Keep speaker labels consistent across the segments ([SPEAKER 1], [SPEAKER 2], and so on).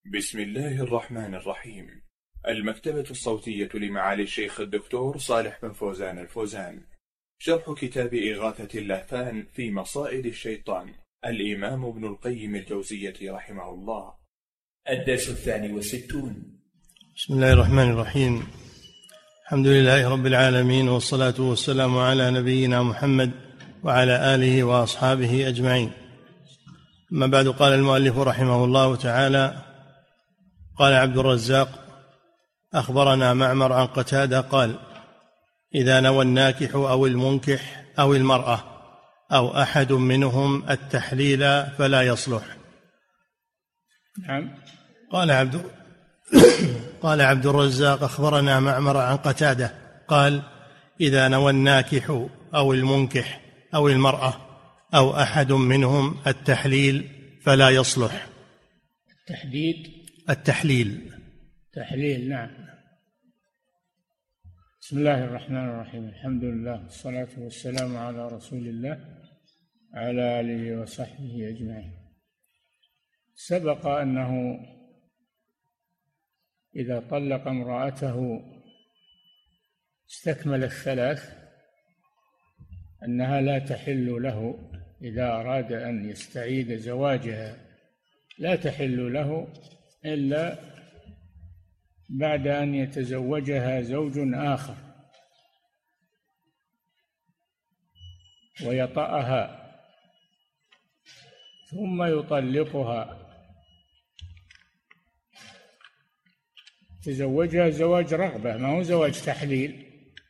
[SPEAKER 1] بسم الله الرحمن الرحيم. المكتبة الصوتية لمعالي الشيخ الدكتور صالح بن فوزان الفوزان، شرح كتاب إغاثة اللهفان في مصائد الشيطان، الإمام ابن القيم الجوزية رحمه الله.
[SPEAKER 2] الدرس 62.
[SPEAKER 3] بسم الله الرحمن الرحيم. الحمد لله رب العالمين، والصلاة والسلام على نبينا محمد وعلى آله وأصحابه أجمعين. أما بعد، قال المؤلف رحمه الله تعالى: قال عبد الرزاق: أخبرنا معمر عن قتادة قال: إذا نوى الناكح أو المنكح أو المرأة أو أحد منهم التحليل فلا يصلح.
[SPEAKER 2] نعم.
[SPEAKER 3] قال عبد الرزاق: أخبرنا معمر عن قتادة قال: إذا نوى الناكح أو المنكح أو المرأة أو أحد منهم التحليل فلا يصلح.
[SPEAKER 2] التحليل. نعم. بسم الله الرحمن الرحيم. الحمد لله والصلاة والسلام على رسول الله على آله وصحبه أجمعين. سبق أنه إذا طلق امرأته استكمل الثلاث أنها لا تحل له إذا أراد أن يستعيد زواجها، لا تحل له إلا بعد أن يتزوجها زوج آخر ويطأها ثم يطلقها. تزوجها زواج رغبة، ما هو زواج تحليل.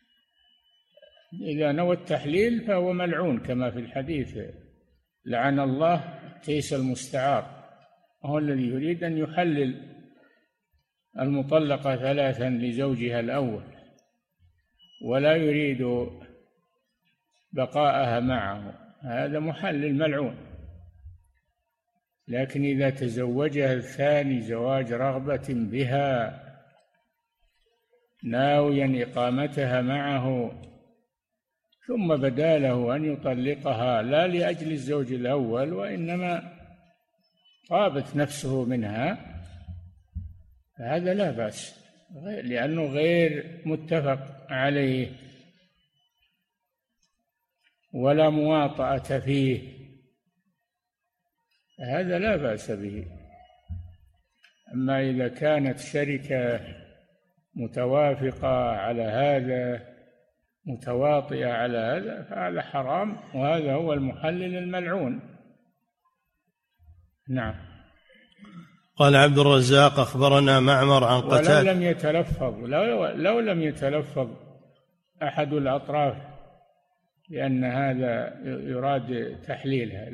[SPEAKER 2] إذا نوى التحليل فهو ملعون كما في الحديث: لعن الله تيس المستعار، وهو الذي يريد أن يحلل المطلقة ثلاثا لزوجها الأول ولا يريد بقاءها معه، هذا محلل ملعون. لكن إذا تزوجها الثاني زواج رغبة بها ناويا إقامتها معه ثم بدا له أن يطلقها لا لأجل الزوج الأول وإنما طابت نفسه منها، فهذا لا بأس، لأنه غير متفق عليه ولا مواطأة فيه، هذا لا بأس به. أما إذا كانت شركة متوافقة على هذا، متواطئة على هذا، فهذا حرام، وهذا هو المحلل الملعون. نعم.
[SPEAKER 3] قال عبد الرزاق: أخبرنا معمر عن قتادة.
[SPEAKER 2] لو لم يتلفظ أحد الأطراف لأن هذا يراد تحليلها،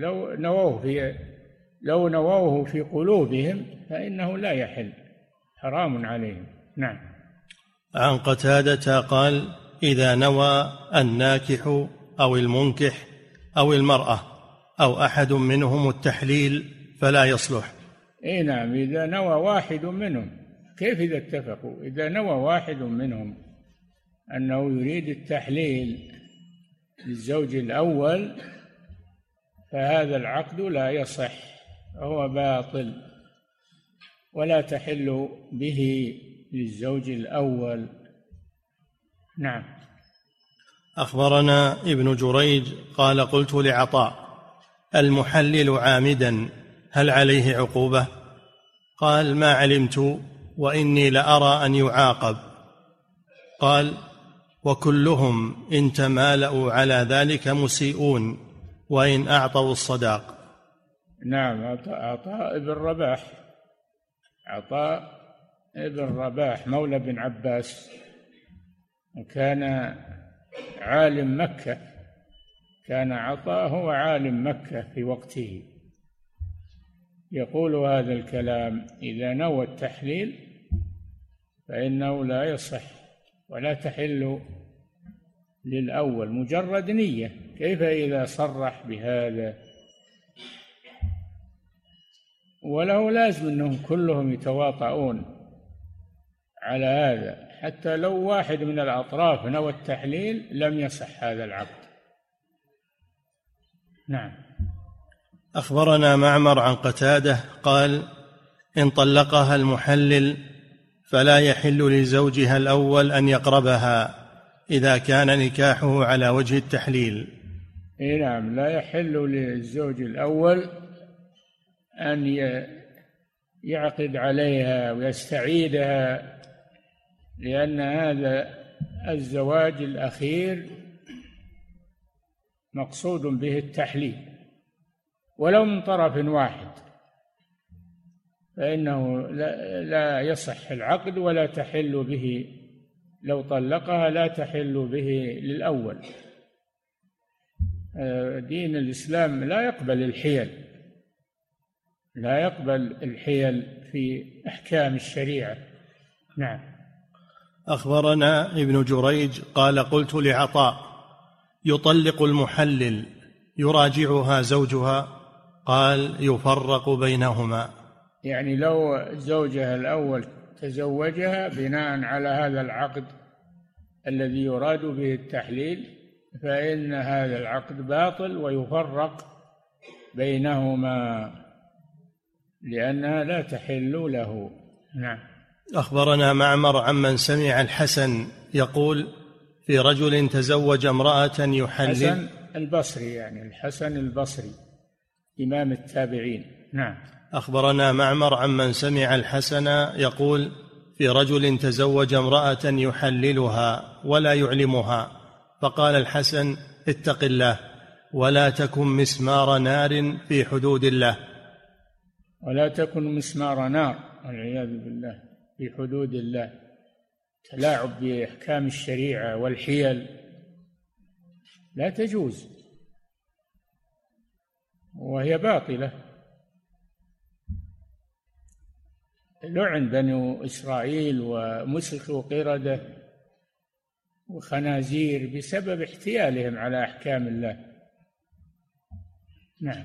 [SPEAKER 2] لو نووه في قلوبهم فإنه لا يحل، حرام عليهم. نعم.
[SPEAKER 3] عن قتادة قال: إذا نوى الناكح أو المنكح أو المرأة أو أحد منهم التحليل فلا يصلح.
[SPEAKER 2] اي نعم، إذا نوى واحد منهم، كيف إذا اتفقوا؟ إذا نوى واحد منهم أنه يريد التحليل للزوج الأول فهذا العقد لا يصح، هو باطل ولا تحل به للزوج الأول. نعم.
[SPEAKER 3] أخبرنا ابن جريج قال: قلت لعطاء: المحلل عامدا هل عليه عقوبة؟ قال: ما علمت، وإني لأرى أن يعاقب. قال: وكلهم إن تمالأوا على ذلك مسيئون وإن أعطوا الصداق.
[SPEAKER 2] نعم. عطاء ابن رباح مولى بن عباس، وكان عالم مكة، كان عطاء هو عالم مكة في وقته، يقول هذا الكلام: إذا نوى التحليل فإنه لا يصح ولا تحل للأول، مجرد نية. كيف إذا صرح بهذا؟ وله لازم أنهم كلهم يتواطؤون على هذا، حتى لو واحد من الأطراف نوى التحليل لم يصح هذا العقد. نعم.
[SPEAKER 3] أخبرنا معمر عن قتادة قال: إن طلقها المحلل فلا يحل لزوجها الأول أن يقربها إذا كان نكاحه على وجه التحليل.
[SPEAKER 2] نعم، لا يحل للزوج الأول أن يعقد عليها ويستعيدها، لأن هذا الزواج الأخير مقصود به التحليل، ولو من طرف واحد فإنه لا يصح العقد ولا تحل به، لو طلقها لا تحل به للأول. دين الإسلام لا يقبل الحيل، لا يقبل الحيل في أحكام الشريعة. نعم.
[SPEAKER 3] أخبرنا ابن جريج قال قلت لعطاء: يطلق المحلل يراجعها زوجها؟ قال: يفرق بينهما.
[SPEAKER 2] يعني لو زوجها الأول تزوجها بناء على هذا العقد الذي يراد به التحليل، فإن هذا العقد باطل ويفرق بينهما، لأنها لا تحل له. نعم.
[SPEAKER 3] أخبرنا معمر عمن سمع الحسن يقول في رجل تزوج امرأة يحلل.
[SPEAKER 2] الحسن البصري، يعني الحسن البصري إمام التابعين. نعم.
[SPEAKER 3] أخبرنا معمر عمن سمع الحسن يقول في رجل تزوج امرأة يحللها ولا يعلمها، فقال الحسن: اتق الله ولا تكن مسمار نار في حدود الله.
[SPEAKER 2] ولا تكن مسمار نار، والعياذ بالله، في حدود الله. تلاعب بأحكام الشريعة والحيل لا تجوز، وهي باطلة. لعن بنو إسرائيل ومسخوا قردة وخنازير بسبب احتيالهم على أحكام الله. نعم.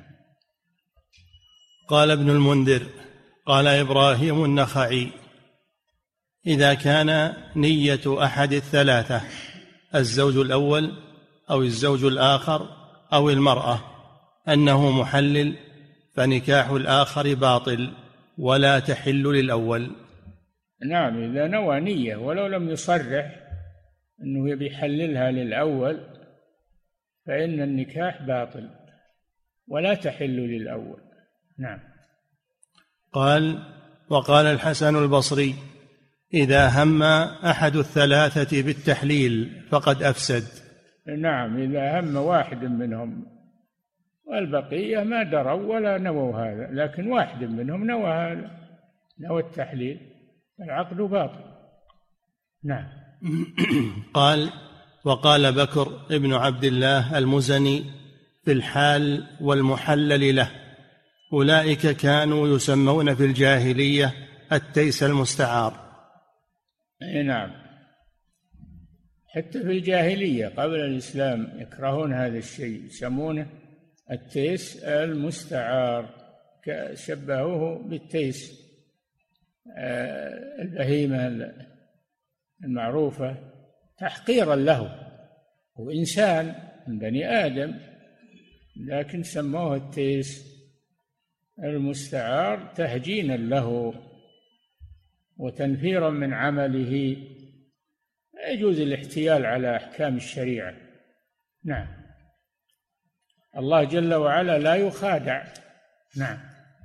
[SPEAKER 3] قال ابن المنذر: قال إبراهيم النخعي: إذا كان نية أحد الثلاثة، الزوج الأول أو الزوج الآخر أو المرأة، أنه محلل، فنكاح الآخر باطل ولا تحل للأول.
[SPEAKER 2] نعم، إذا نوى نية ولو لم يصرح أنه بيحللها للأول فإن النكاح باطل ولا تحل للأول. نعم.
[SPEAKER 3] قال: وقال الحسن البصري: إذا هم أحد الثلاثة بالتحليل فقد أفسد.
[SPEAKER 2] نعم، إذا هم واحد منهم والبقية ما دروا ولا نووا هذا، لكن واحد منهم نوى هذا، نوى التحليل، العقد باطل. نعم.
[SPEAKER 3] قال: وقال بكر ابن عبد الله المزني في الحال والمحلل له: أولئك كانوا يسمون في الجاهلية التيس المستعار.
[SPEAKER 2] نعم، حتى في الجاهلية قبل الإسلام يكرهون هذا الشيء، يسمونه التيس المستعار، شبهوه بالتيس البهيمة المعروفة تحقيرا له، هو إنسان من بني آدم، لكن سموه التيس المستعار تهجينا له وتنفيرا من عمله. يجوز الاحتيال على أحكام الشريعة. نعم. الله جل وعلا لا يخادع. نعم.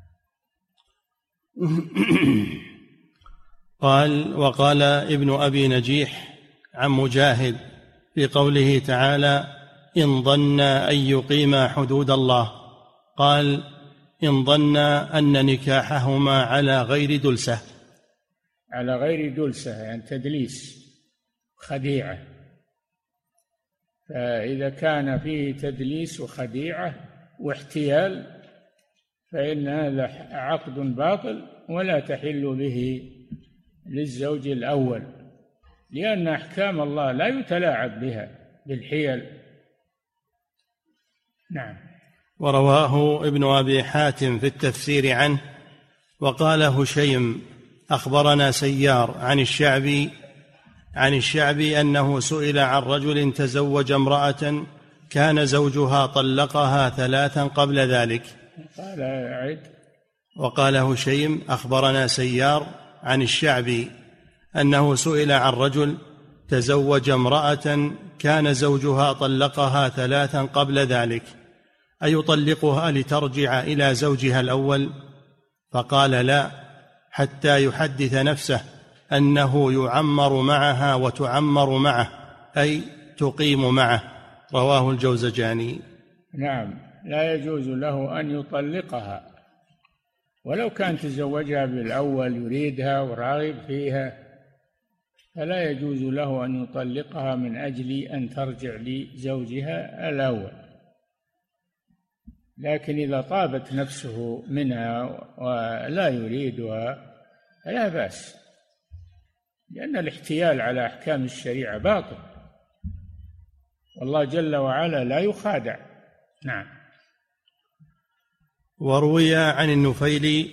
[SPEAKER 3] قال: وقال ابن أبي نجيح عن مجاهد في قوله تعالى: إن ظن أن يقيما حدود الله، قال: إن ظن أن نكاحهما على غير دلسة.
[SPEAKER 2] على غير دلسة يعني تدليس خديعة، فإذا كان فيه تدليس وخديعة واحتيال فإن هذا عقد باطل ولا تحل به للزوج الأول، لأن أحكام الله لا يتلاعب بها بالحيل. نعم.
[SPEAKER 3] ورواه ابن أبي حاتم في التفسير عنه وقال هشيم: أخبرنا سيار عن الشعبي أنه سئل عن رجل تزوج امرأة كان زوجها طلقها 3 قبل ذلك.
[SPEAKER 2] قال: أعد.
[SPEAKER 3] وقال هشيم أخبرنا سيار عن الشعبي أنه سئل عن رجل تزوج امرأة كان زوجها طلقها 3 قبل ذلك، أيطلقها لترجع إلى زوجها الأول؟ فقال لا، حتى يحدث نفسه أنه يعمر معها وتعمر معه، أي تقيم معه. رواه الجوزجاني.
[SPEAKER 2] نعم، لا يجوز له أن يطلقها ولو كان تزوجها بالأول يريدها وراغب فيها، فلا يجوز له أن يطلقها من أجل أن ترجع لزوجها الأول. لكن إذا طابت نفسه منها ولا يريدها فلا بأس، لأن الاحتيال على أحكام الشريعة باطل، والله جل وعلا لا يخادع. نعم.
[SPEAKER 3] وروي عن النفيلي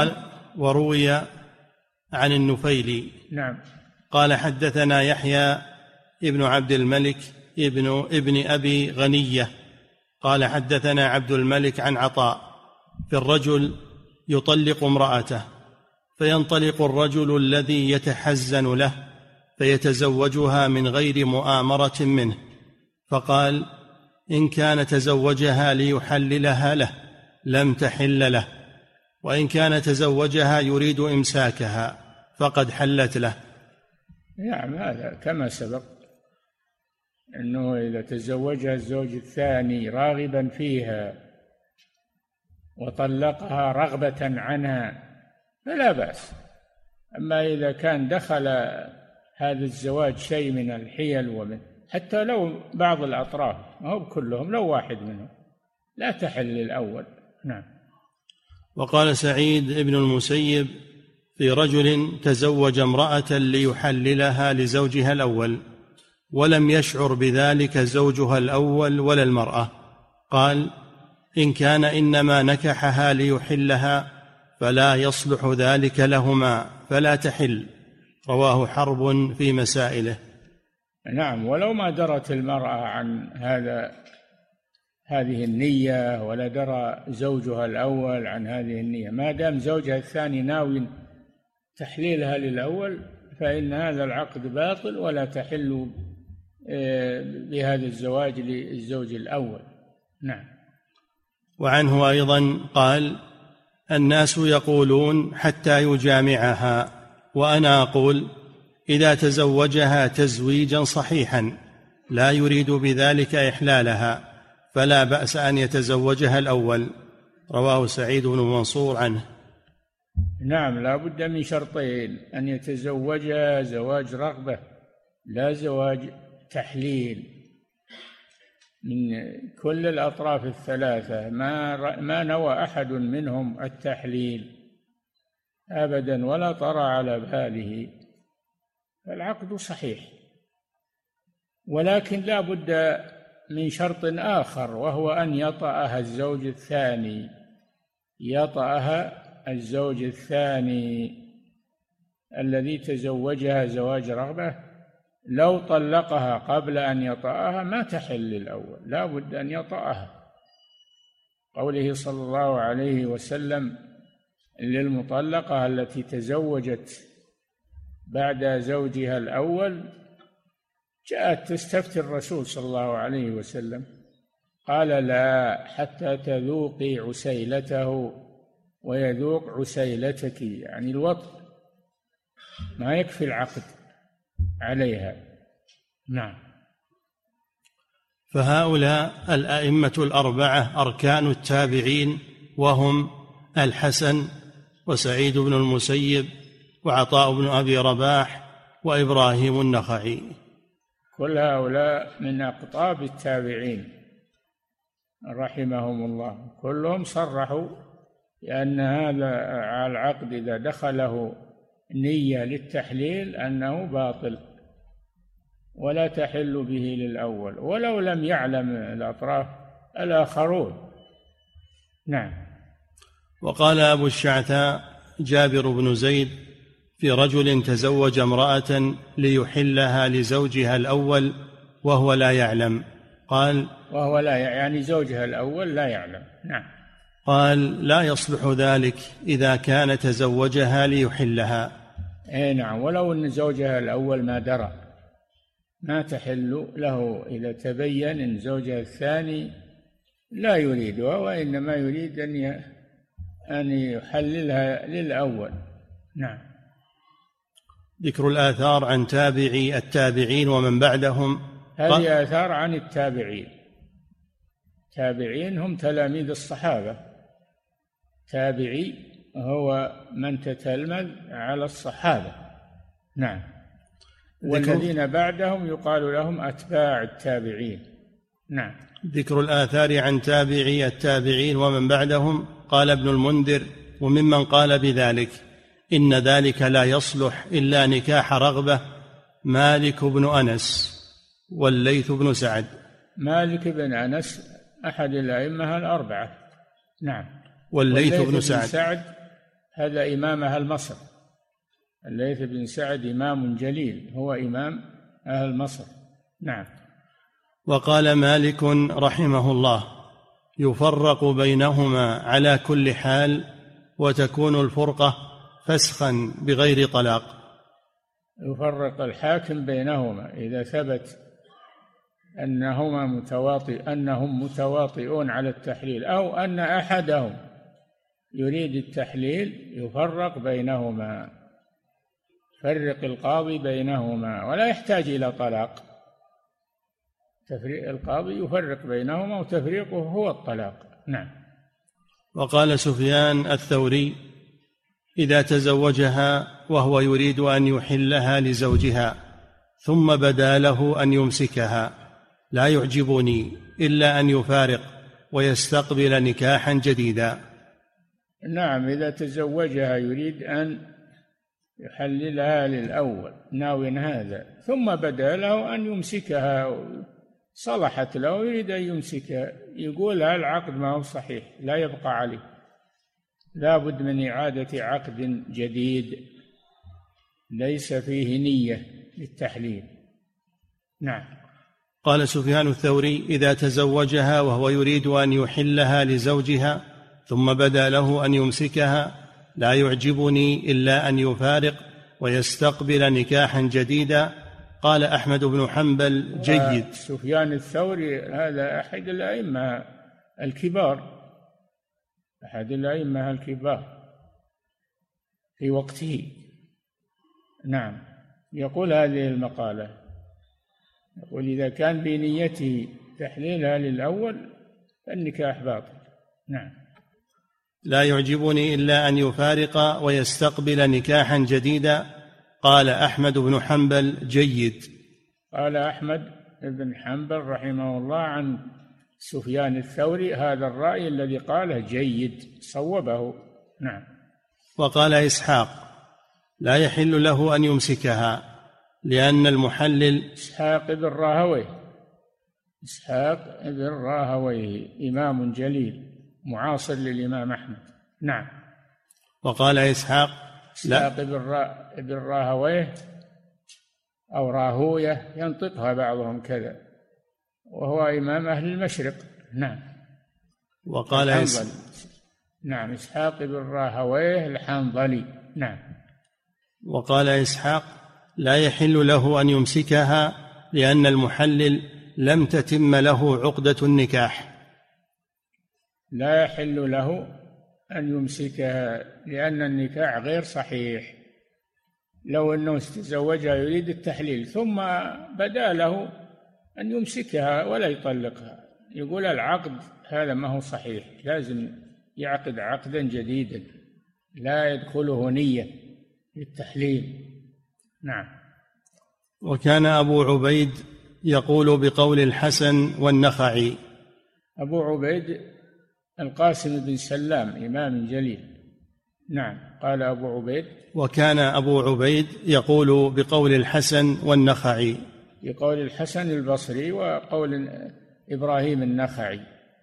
[SPEAKER 2] نعم
[SPEAKER 3] قال حدثنا يحيى ابن عبد الملك ابن أبي غنية قال حدثنا عبد الملك عن عطاء في الرجل يطلق امرأته، فينطلق الرجل الذي يتحزن له فيتزوجها من غير مؤامرة منه، فقال إن كان تزوجها ليحللها له لم تحل له، وإن كان تزوجها يريد إمساكها فقد حلت له.
[SPEAKER 2] نعم، هذا كما سبق أنه إذا تزوجها الزوج الثاني راغبا فيها وطلقها رغبة عنها فلا بأس. أما إذا كان دخل هذا الزواج شيء من الحيل ومن حتى لو بعض الأطراف، ما هو كلهم، لو واحد منهم، لا تحل الأول. نعم.
[SPEAKER 3] وقال سعيد بن المسيب في رجل تزوج امرأة ليحللها لزوجها الأول ولم يشعر بذلك زوجها الأول ولا المرأة، قال إن كان إنما نكحها ليحلها فلا يصلح ذلك لهما فلا تحل. رواه حرب في مسائله.
[SPEAKER 2] نعم، ولو ما درت المرأة عن هذه النية ولا درى زوجها الأول عن هذه النية، ما دام زوجها الثاني ناوي تحليلها للأول فإن هذا العقد باطل ولا تحل بهذا الزواج للزوج الأول. نعم.
[SPEAKER 3] وعنه أيضا قال الناس يقولون حتى يجامعها، وأنا أقول إذا تزوجها تزويجا صحيحا لا يريد بذلك إحلالها فلا بأس أن يتزوجها الأول. رواه سعيد بن منصور عنه.
[SPEAKER 2] نعم، لا بد من شرطين: أن يتزوجها زواج رغبة لا زواج تحليل من كل الأطراف الثلاثة، ما نوى أحد منهم التحليل أبدا ولا طرى على باله، فالعقد صحيح. ولكن لا بد من شرط آخر، وهو أن يطأها الزوج الثاني، يطأها الزوج الثاني الذي تزوجها زواج رغبة، لو طلقها قبل أن يطأها ما تحل الأول، لا بد أن يطأها. قوله صلى الله عليه وسلم للمطلقة التي تزوجت بعد زوجها الأول، جاءت تستفتي الرسول صلى الله عليه وسلم قال لا حتى تذوقي عسيلته ويذوق عسيلتك، يعني الوطء، ما يكفي العقد عليها. نعم.
[SPEAKER 3] فهؤلاء الأئمة الأربعة أركان التابعين، وهم الحسن وسعيد بن المسيب وعطاء بن أبي رباح وإبراهيم النخعي،
[SPEAKER 2] كل هؤلاء من أقطاب التابعين رحمهم الله، كلهم صرحوا لأن هذا العقد إذا دخله نية للتحليل أنه باطل ولا تحل به للأول ولو لم يعلم الأطراف الآخرون. نعم.
[SPEAKER 3] وقال أبو الشعثاء جابر بن زيد في رجل تزوج امرأة ليحلها لزوجها الأول وهو لا يعلم، قال
[SPEAKER 2] وهو لا يعني زوجها الأول لا يعلم. نعم.
[SPEAKER 3] قال: لا يصلح ذلك إذا كان تزوجها ليحلها.
[SPEAKER 2] أي نعم، ولو أن زوجها الأول ما درى ما تحل له إذا تبين أن زوجها الثاني لا يريدها، وإنما يريد أن يحللها للأول. نعم.
[SPEAKER 3] ذكر الآثار عن تابعي التابعين ومن بعدهم.
[SPEAKER 2] هذه آثار عن التابعين. تابعين هم تلاميذ الصحابة. تابعي هو من تتلمذ على الصحابة. نعم. والذين بعدهم يقال لهم أتباع التابعين. نعم.
[SPEAKER 3] ذكر الآثار عن تابعي التابعين ومن بعدهم. قال ابن المنذر: وممن قال بذلك إن ذلك لا يصلح إلا نكاح رغبة مالك بن أنس والليث بن سعد.
[SPEAKER 2] مالك بن أنس أحد الأئمة الأربعة. نعم.
[SPEAKER 3] والليث بن
[SPEAKER 2] سعد هذا إمام أهل مصر. الليث بن سعد إمام جليل، هو إمام أهل مصر. نعم.
[SPEAKER 3] وقال مالك رحمه الله: يفرق بينهما على كل حال، وتكون الفرقة فسخا بغير طلاق.
[SPEAKER 2] يفرق الحاكم بينهما إذا ثبت أنهم متواطئون على التحليل، أو أن أحدهم يريد التحليل، يفرق بينهما، فرق القاضي بينهما، ولا يحتاج إلى طلاق. تفريق القاضي يفرق بينهما، وتفريقه هو الطلاق. نعم.
[SPEAKER 3] وقال سفيان الثوري: إذا تزوجها وهو يريد أن يحلها لزوجها ثم بدا له أن يمسكها لا يعجبني إلا أن يفارق ويستقبل نكاحا جديدا.
[SPEAKER 2] نعم، إذا تزوجها يريد أن يحللها للأول ناوٍ هذا، ثم بدا له أن يمسكها، صلحت له يريد أن يمسكها، يقول العقد ما هو صحيح، لا يبقى عليه، لا بد من إعادة عقد جديد ليس فيه نية للتحليل. نعم.
[SPEAKER 3] قال سفيان الثوري: إذا تزوجها وهو يريد أن يحلها لزوجها ثم بدا له أن يمسكها لا يعجبني إلا أن يفارق ويستقبل نكاحا جديدا. قال أحمد بن حنبل: جيد.
[SPEAKER 2] سفيان الثوري هذا أحد الأئمة الكبار، أحد الأئمة الكبار في وقته. نعم. يقول هذه المقالة، يقول: إذا كان بنيته تحليلها للأول فالنكاح باطل. نعم.
[SPEAKER 3] لا يعجبني إلا أن يفارق ويستقبل نكاحا جديدا. قال أحمد بن حنبل: جيد.
[SPEAKER 2] قال أحمد بن حنبل رحمه الله عن سفيان الثوري هذا الرأي الذي قاله جيد، صوبه. نعم.
[SPEAKER 3] وقال إسحاق: لا يحل له أن يمسكها لأن المحلل.
[SPEAKER 2] إسحاق بن راهويه إمام جليل معاصر للإمام أحمد. نعم.
[SPEAKER 3] وقال إسحاق
[SPEAKER 2] بن راهويه أو راهوية ينطقها بعضهم كذا، وهو إمام أهل المشرق. نعم.
[SPEAKER 3] وقال
[SPEAKER 2] نعم، إسحاق بن راهويه الحنظلي. نعم.
[SPEAKER 3] وقال إسحاق: لا يحل له أن يمسكها لأن المحلل لم تتم له عقدة النكاح.
[SPEAKER 2] لا يحل له أن يمسكها لأن النكاح غير صحيح. لو أنه تزوجها يريد التحليل ثم بدا له أن يمسكها ولا يطلقها، يقول العقد هذا ما هو صحيح، لازم يعقد عقدا جديدا لا يدخله نية للتحليل. نعم.
[SPEAKER 3] وكان أبو عبيد يقول بقول الحسن والنخعي.
[SPEAKER 2] أبو عبيد القاسم بن سلام إمام جليل. نعم. قال أبو عبيد:
[SPEAKER 3] وكان أبو عبيد يقول بقول الحسن والنخعي،
[SPEAKER 2] بقول الحسن البصري وقول إبراهيم النخعي،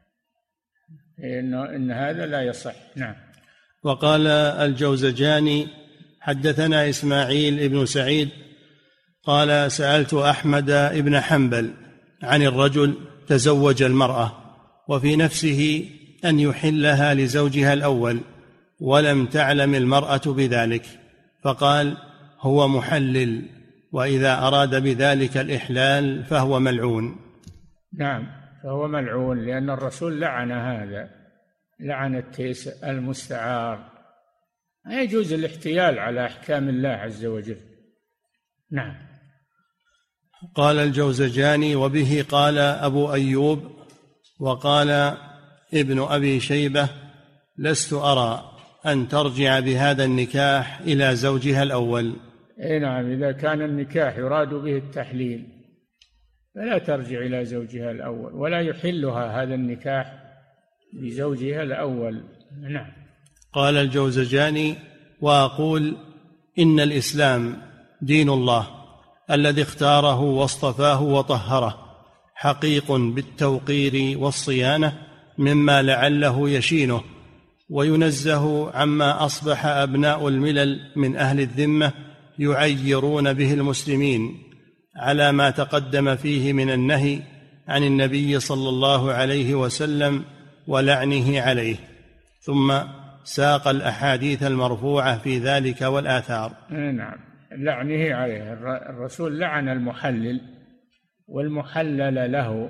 [SPEAKER 2] إن هذا لا يصح. نعم.
[SPEAKER 3] وقال الجوزجاني: حدثنا إسماعيل بن سعيد قال: سألت أحمد بن حنبل عن الرجل تزوج المرأة وفي نفسه أن يحلها لزوجها الأول ولم تعلم المرأة بذلك، فقال: هو محلل، وإذا أراد بذلك الإحلال فهو ملعون.
[SPEAKER 2] نعم، فهو ملعون، لأن الرسول لعن هذا، لعن التيس المستعار. لا يجوز الاحتيال على أحكام الله عز وجل. نعم.
[SPEAKER 3] قال الجوزجاني: وبه قال أبو أيوب وقال ابن أبي شيبة: لست أرى أن ترجع بهذا النكاح إلى زوجها الأول.
[SPEAKER 2] نعم، إذا كان النكاح يراد به التحليل فلا ترجع إلى زوجها الأول، ولا يحلها هذا النكاح بزوجها الأول. نعم.
[SPEAKER 3] قال الجوزجاني: وأقول إن الإسلام دين الله الذي اختاره واصطفاه وطهره، حقيق بالتوقير والصيانة مما لعله يشينه، وينزه عما أصبح أبناء الملل من أهل الذمة يعيرون به المسلمين، على ما تقدم فيه من النهي عن النبي صلى الله عليه وسلم ولعنه عليه. ثم ساق الأحاديث المرفوعة في ذلك والآثار.
[SPEAKER 2] نعم، لعنه عليه. الرسول لعن المحلل والمحلل له،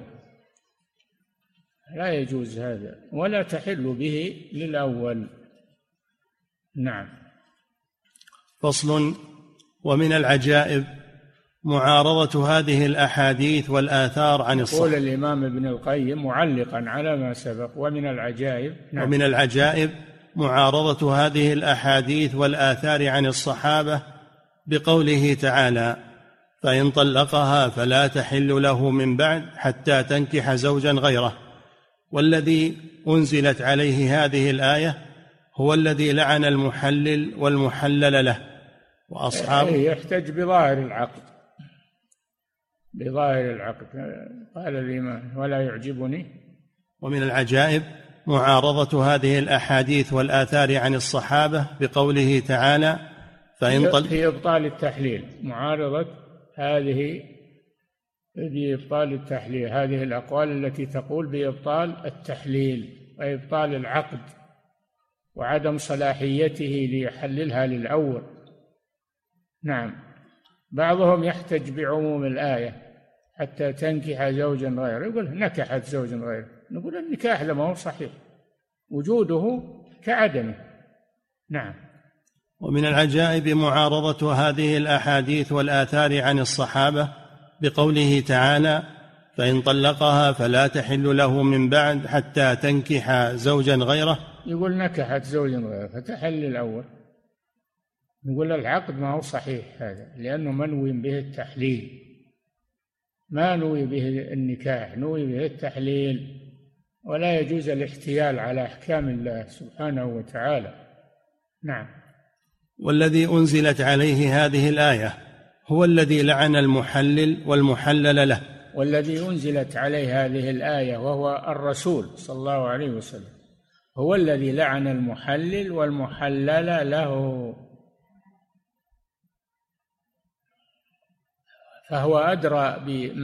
[SPEAKER 2] لا يجوز هذا، ولا تحل به للأول. نعم.
[SPEAKER 3] فصل: ومن العجائب معارضة هذه الأحاديث والآثار عن الصحابة.
[SPEAKER 2] يقول الإمام ابن القيم معلقا على ما سبق: ومن العجائب.
[SPEAKER 3] نعم. ومن العجائب معارضة هذه الأحاديث والآثار عن الصحابة بقوله تعالى: فإن طلقها فلا تحل له من بعد حتى تنكح زوجا غيره. والذي أنزلت عليه هذه الآية هو الذي لعن المحلل والمحلل له وأصحابه.
[SPEAKER 2] يحتج بظاهر العقد، بظاهر العقد. قال الإمام: ولا يعجبني.
[SPEAKER 3] ومن العجائب معارضة هذه الأحاديث والآثار عن الصحابة بقوله تعالى:
[SPEAKER 2] في إبطال التحليل. معارضة هذه بإبطال التحليل، هذه الأقوال التي تقول بإبطال التحليل وإبطال العقد وعدم صلاحيته ليحللها للأول. نعم. بعضهم يحتج بعموم الآية: حتى تنكح زوجا غيره، يقول نكحت زوجا غيره. نقول النكاح لما هو صحيح، وجوده كعدمه. نعم.
[SPEAKER 3] ومن العجائب معارضة هذه الأحاديث والآثار عن الصحابة بقوله تعالى: فإن طلقها فلا تحل له من بعد حتى تنكح زوجا غيره.
[SPEAKER 2] يقول نكحت زوجا غيره فتحل الأول. نقول العقد ما هو صحيح هذا، لأنه منوي به التحليل، ما نوي به النكاح، نوي به التحليل، ولا يجوز الاحتيال على أحكام الله سبحانه وتعالى. نعم.
[SPEAKER 3] والذي أنزلت عليه هذه الآية هو الذي لعن المحلل والمحلل له.
[SPEAKER 2] والذي أنزلت عليه هذه الآية وهو الرسول صلى الله عليه وسلم هو الذي لعن المحلل والمحلل له، فهو أدرى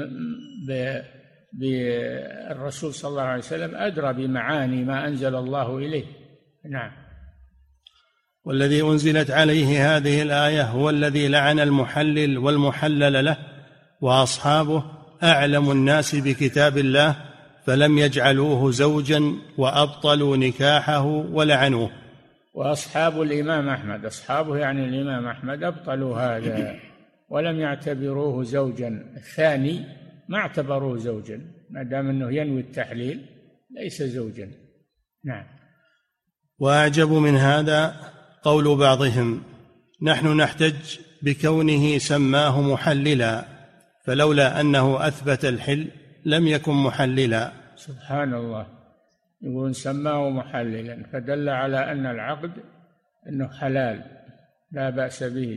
[SPEAKER 2] بالرسول صلى الله عليه وسلم، أدرى بمعاني ما أنزل الله إليه. نعم.
[SPEAKER 3] والذي أنزلت عليه هذه الآية هو الذي لعن المحلل والمحلل له وأصحابه أعلم الناس بكتاب الله، فلم يجعلوه زوجا وأبطلوا نكاحه ولعنوه.
[SPEAKER 2] وأصحاب الإمام أحمد، أصحابه يعني الإمام أحمد، أبطلوا هذا ولم يعتبروه زوجا. الثاني ما اعتبروه زوجا، ما دام أنه ينوي التحليل ليس زوجا. نعم.
[SPEAKER 3] وأعجب من هذا قول بعضهم: نحن نحتج بكونه سماه محللا، فلولا أنه أثبت الحل لم يكن محللا.
[SPEAKER 2] سبحان الله. يقول سماه محللا، فدل على أن العقد أنه حلال لا بأس به.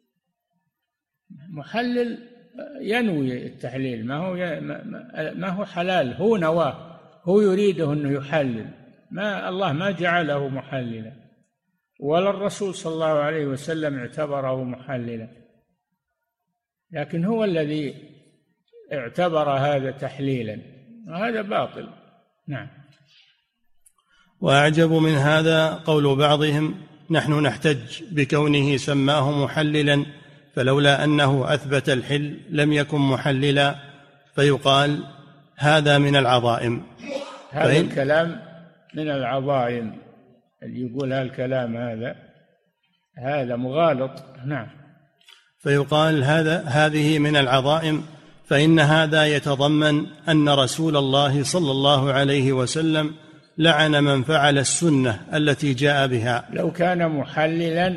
[SPEAKER 2] محلل ينوي التحليل، ما هو حلال، هو نواه، هو يريده أنه يحلل، ما الله ما جعله محللا، ولا الرسول صلى الله عليه وسلم اعتبره محللا، لكن هو الذي اعتبر هذا تحليلا، وهذا باطل. نعم.
[SPEAKER 3] وأعجب من هذا قول بعضهم: نحن نحتج بكونه سماه محللا، فلولا أنه أثبت الحل لم يكن محللا، فيقال هذا من العظائم.
[SPEAKER 2] هذا الكلام من العظائم، اللي يقول هالكلام هذا مغالط. نعم.
[SPEAKER 3] فيقال هذه من العظائم، فإن هذا يتضمن أن رسول الله صلى الله عليه وسلم لعن من فعل السنة التي جاء بها.
[SPEAKER 2] لو كان محللا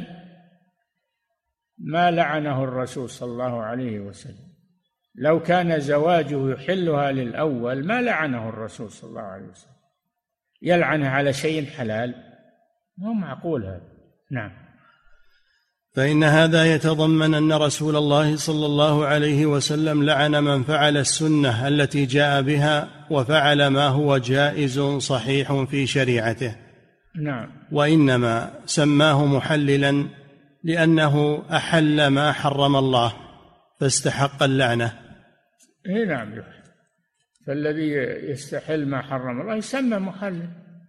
[SPEAKER 2] ما لعنه الرسول صلى الله عليه وسلم، لو كان زواجه يحلها للأول ما لعنه الرسول صلى الله عليه وسلم، يلعنه على شيء حلال؟ مو معقول هذا. نعم.
[SPEAKER 3] فإن هذا يتضمن أن رسول الله صلى الله عليه وسلم لعن من فعل السنة التي جاء بها وفعل ما هو جائز صحيح في شريعته.
[SPEAKER 2] نعم.
[SPEAKER 3] وإنما سماه محللا لأنه أحل ما حرم الله فاستحق اللعنة.
[SPEAKER 2] نعم. فالذي يستحل ما حرم الله يسمى محلل،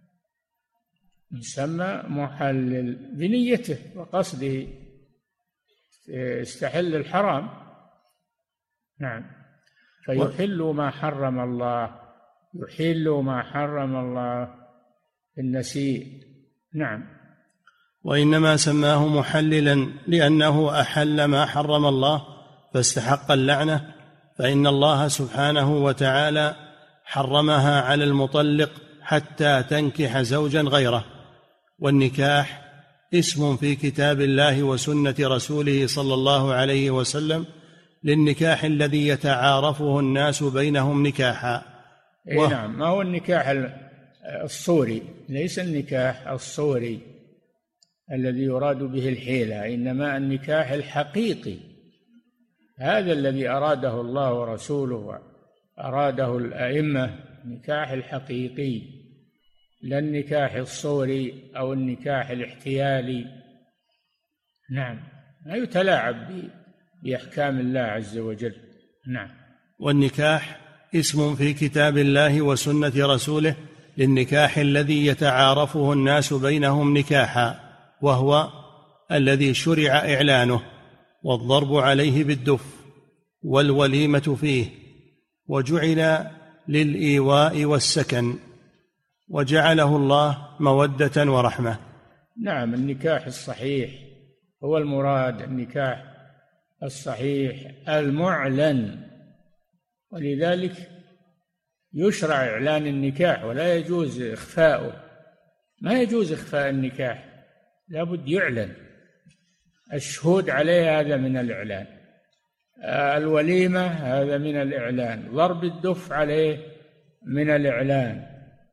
[SPEAKER 2] يسمى محلل بنيته وقصده، يستحل الحرام. نعم. فيحل ما حرم الله، يحل ما حرم الله النسيء. نعم.
[SPEAKER 3] وإنما سماه محللا لأنه أحل ما حرم الله فاستحق اللعنة، فإن الله سبحانه وتعالى حرمها على المطلق حتى تنكح زوجا غيره، والنكاح اسم في كتاب الله وسنة رسوله صلى الله عليه وسلم للنكاح الذي يتعارفه الناس بينهم نكاحا.
[SPEAKER 2] نعم. ما هو النكاح الصوري، ليس النكاح الصوري الذي يراد به الحيلة، إنما النكاح الحقيقي، هذا الذي أراده الله ورسوله وأراده الأئمة، النكاح الحقيقي، لا النكاح الصوري أو النكاح الاحتيالي. نعم. لا يتلاعب بأحكام الله عز وجل. نعم.
[SPEAKER 3] والنكاح اسم في كتاب الله وسنة رسوله للنكاح الذي يتعارفه الناس بينهم نكاحا، وهو الذي شرع إعلانه والضرب عليه بالدف والوليمة فيه، وجعل للإيواء والسكن، وجعله الله مودة ورحمة.
[SPEAKER 2] نعم. النكاح الصحيح هو المراد، النكاح الصحيح المعلن، ولذلك يشرع إعلان النكاح ولا يجوز إخفاؤه. ما يجوز إخفاء النكاح، لابد يعلن. الشهود عليه هذا من الإعلان، الوليمة هذا من الإعلان، ضرب الدف عليه من الإعلان.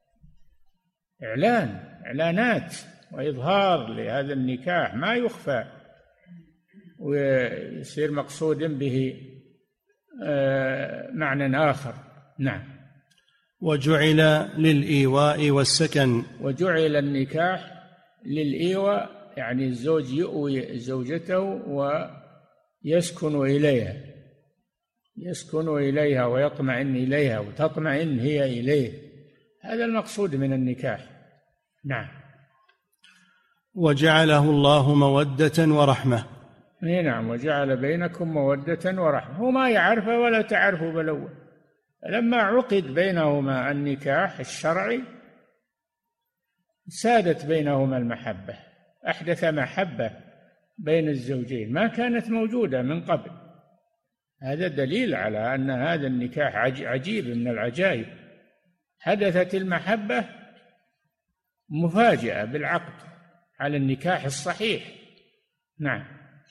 [SPEAKER 2] إعلانات وإظهار لهذا النكاح ما يخفى ويصير مقصود به معنى آخر. نعم.
[SPEAKER 3] وجعل للإيواء والسكن، وجعل
[SPEAKER 2] النكاح للإيواء، يعني الزوج يؤوي زوجته ويسكن إليها، يسكن إليها ويطمئن إليها وتطمئن هي إليه، هذا المقصود من النكاح. نعم.
[SPEAKER 3] وجعله الله مودة ورحمة.
[SPEAKER 2] نعم. وجعل بينكم مودة ورحمة، هو ما يعرفه ولا تعرفه بالأول. لما عقد بينهما النكاح الشرعي سادت بينهما المحبة، أحدث محبة بين الزوجين ما كانت موجودة من قبل. هذا دليل على أن هذا النكاح عجيب من العجائب. حدثت المحبة مفاجئة بالعقد على النكاح الصحيح. نعم.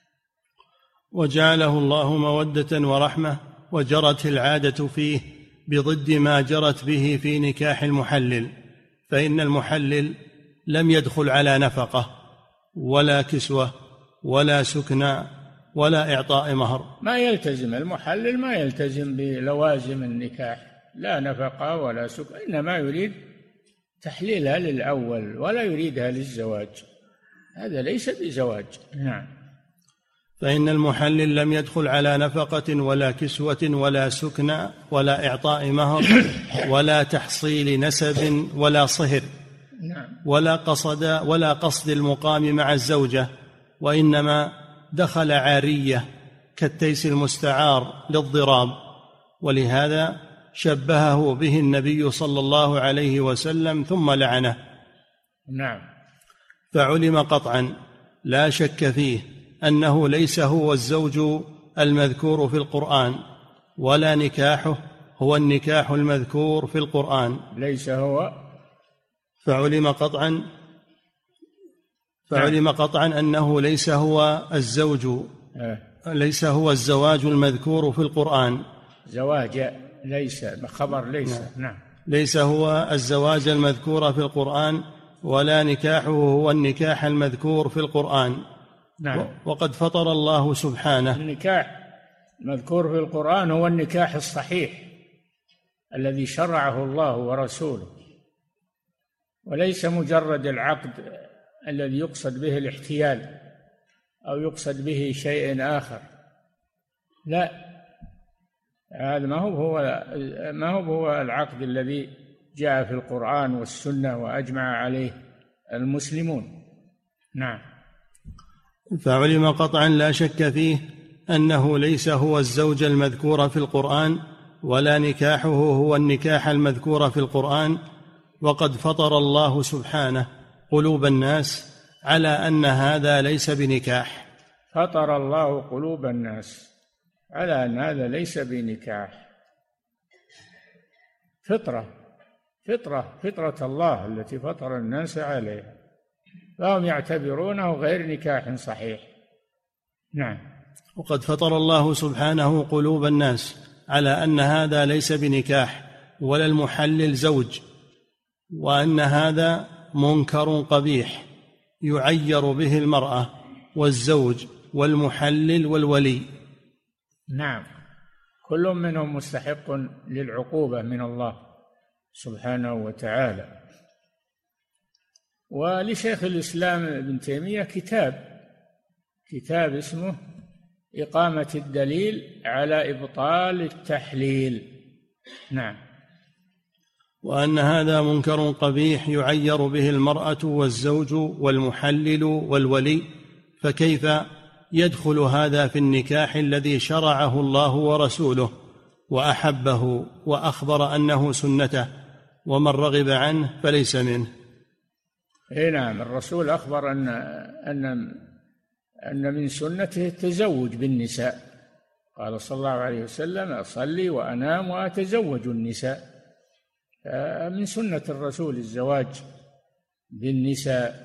[SPEAKER 3] وجعله الله مودة ورحمة، وجرت العادة فيه بضد ما جرت به في نكاح المحلل، فإن المحلل لم يدخل على نفقة ولا كسوة ولا سكنى ولا إعطاء مهر.
[SPEAKER 2] ما يلتزم المحلل، ما يلتزم بلوازم النكاح، لا نفقة ولا سكنى، إنما يريد تحليلها للأول ولا يريدها للزواج، هذا ليس بزواج. نعم.
[SPEAKER 3] فإن المحلل لم يدخل على نفقة ولا كسوة ولا سكنى ولا إعطاء مهر ولا تحصيل نسب ولا صهر.
[SPEAKER 2] نعم.
[SPEAKER 3] ولا قصد المقام مع الزوجة، وإنما دخل عارية كالتيس المستعار للضراب، ولهذا شبهه به النبي صلى الله عليه وسلم ثم لعنه.
[SPEAKER 2] نعم.
[SPEAKER 3] فعلم قطعا لا شك فيه أنه ليس هو الزوج المذكور في القرآن، ولا نكاحه هو النكاح المذكور في القرآن،
[SPEAKER 2] ليس هو.
[SPEAKER 3] فعلم قطعا أنه ليس هو الزواج المذكور في القرآن.
[SPEAKER 2] زواج ليس خبر ليس. نعم.
[SPEAKER 3] ليس هو الزواج المذكور في القرآن، ولا نكاحه هو النكاح المذكور في القرآن.
[SPEAKER 2] نعم.
[SPEAKER 3] وقد فطر الله سبحانه.
[SPEAKER 2] النكاح المذكور في القرآن هو النكاح الصحيح الذي شرعه الله ورسوله، وليس مجرد العقد الذي يقصد به الاحتيال أو يقصد به شيء آخر. لا، هذا ما هو العقد الذي جاء في القرآن والسنة وأجمع عليه المسلمون. نعم.
[SPEAKER 3] فعلم قطعا لا شك فيه أنه ليس هو الزوج المذكور في القرآن، ولا نكاحه هو النكاح المذكور في القرآن. وقد فطر الله سبحانه قلوب الناس على أن هذا ليس بنكاح.
[SPEAKER 2] فطر الله قلوب الناس على أن هذا ليس بنكاح. فطرة الله التي فطر الناس عليها، فهم يعتبرونه غير نكاح صحيح. نعم.
[SPEAKER 3] وقد فطر الله سبحانه قلوب الناس على أن هذا ليس بنكاح ولا المحلل زوج، وأن هذا منكر قبيح يعير به المرأة والزوج والمحلل والولي.
[SPEAKER 2] نعم، كل منهم مستحق للعقوبة من الله سبحانه وتعالى. ولشيخ الإسلام ابن تيمية كتاب اسمه إقامة الدليل على إبطال التحليل. نعم.
[SPEAKER 3] وأن هذا منكر قبيح يعير به المرأة والزوج والمحلل والولي، فكيف يدخل هذا في النكاح الذي شرعه الله ورسوله وأحبه وأخبر أنه سنته، ومن رغب عنه فليس منه.
[SPEAKER 2] نعم، الرسول أخبر أن من سنته التزوج بالنساء، قال صلى الله عليه وسلم: أصلي وأنام وأتزوج النساء. من سنة الرسول الزواج بالنساء،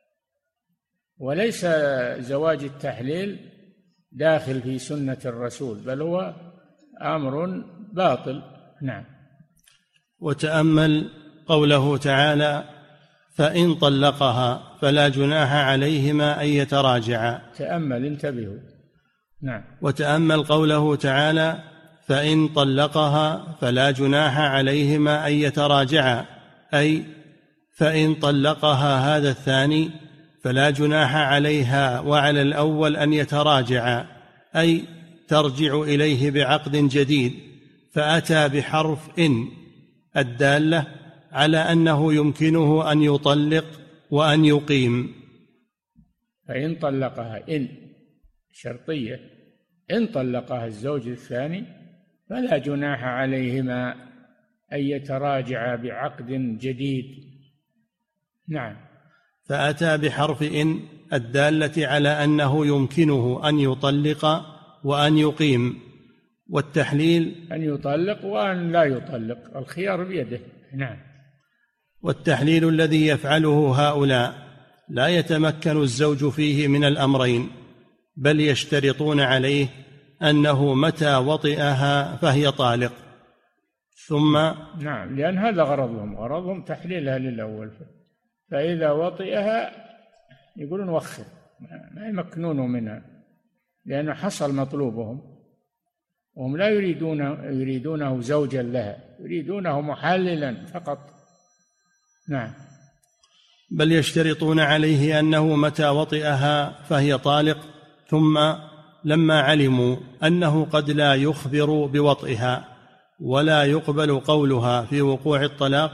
[SPEAKER 2] وليس زواج التحليل داخل في سنة الرسول، بل هو أمر باطل. نعم.
[SPEAKER 3] وتأمل قوله تعالى: فإن طلقها فلا جناح عليهما أن يتراجعا.
[SPEAKER 2] تأمل، انتبهوا. نعم.
[SPEAKER 3] وتأمل قوله تعالى: فإن طلقها فلا جناح عليهما أن يتراجعا، أي فإن طلقها هذا الثاني فلا جناح عليها وعلى الأول أن يتراجعا، أي ترجع إليه بعقد جديد. فأتى بحرف إن الدالة على أنه يمكنه أن يطلق وأن يقيم.
[SPEAKER 2] فإن طلقها، إن شرطية، إن طلقها الزوج الثاني فلا جناح عليهما أن يتراجعا بعقد جديد. نعم.
[SPEAKER 3] فأتى بحرف إن الدالة على أنه يمكنه أن يطلق وأن يقيم. والتحليل
[SPEAKER 2] أن يطلق وأن لا يطلق، الخيار بيده. نعم.
[SPEAKER 3] والتحليل الذي يفعله هؤلاء لا يتمكن الزوج فيه من الأمرين، بل يشترطون عليه أنه متى وطئها فهي طالق. ثم
[SPEAKER 2] نعم، لأن هذا غرضهم تحليلها للأول، فإذا وطئها يقولون وخر، ما يمكنونه منها، لأنه حصل مطلوبهم، وهم لا يريدونه زوجا لها، يريدونه محللا فقط. نعم.
[SPEAKER 3] بل يشترطون عليه أنه متى وطئها فهي طالق. ثم لما علموا أنه قد لا يخبر بوطئها ولا يقبل قولها في وقوع الطلاق،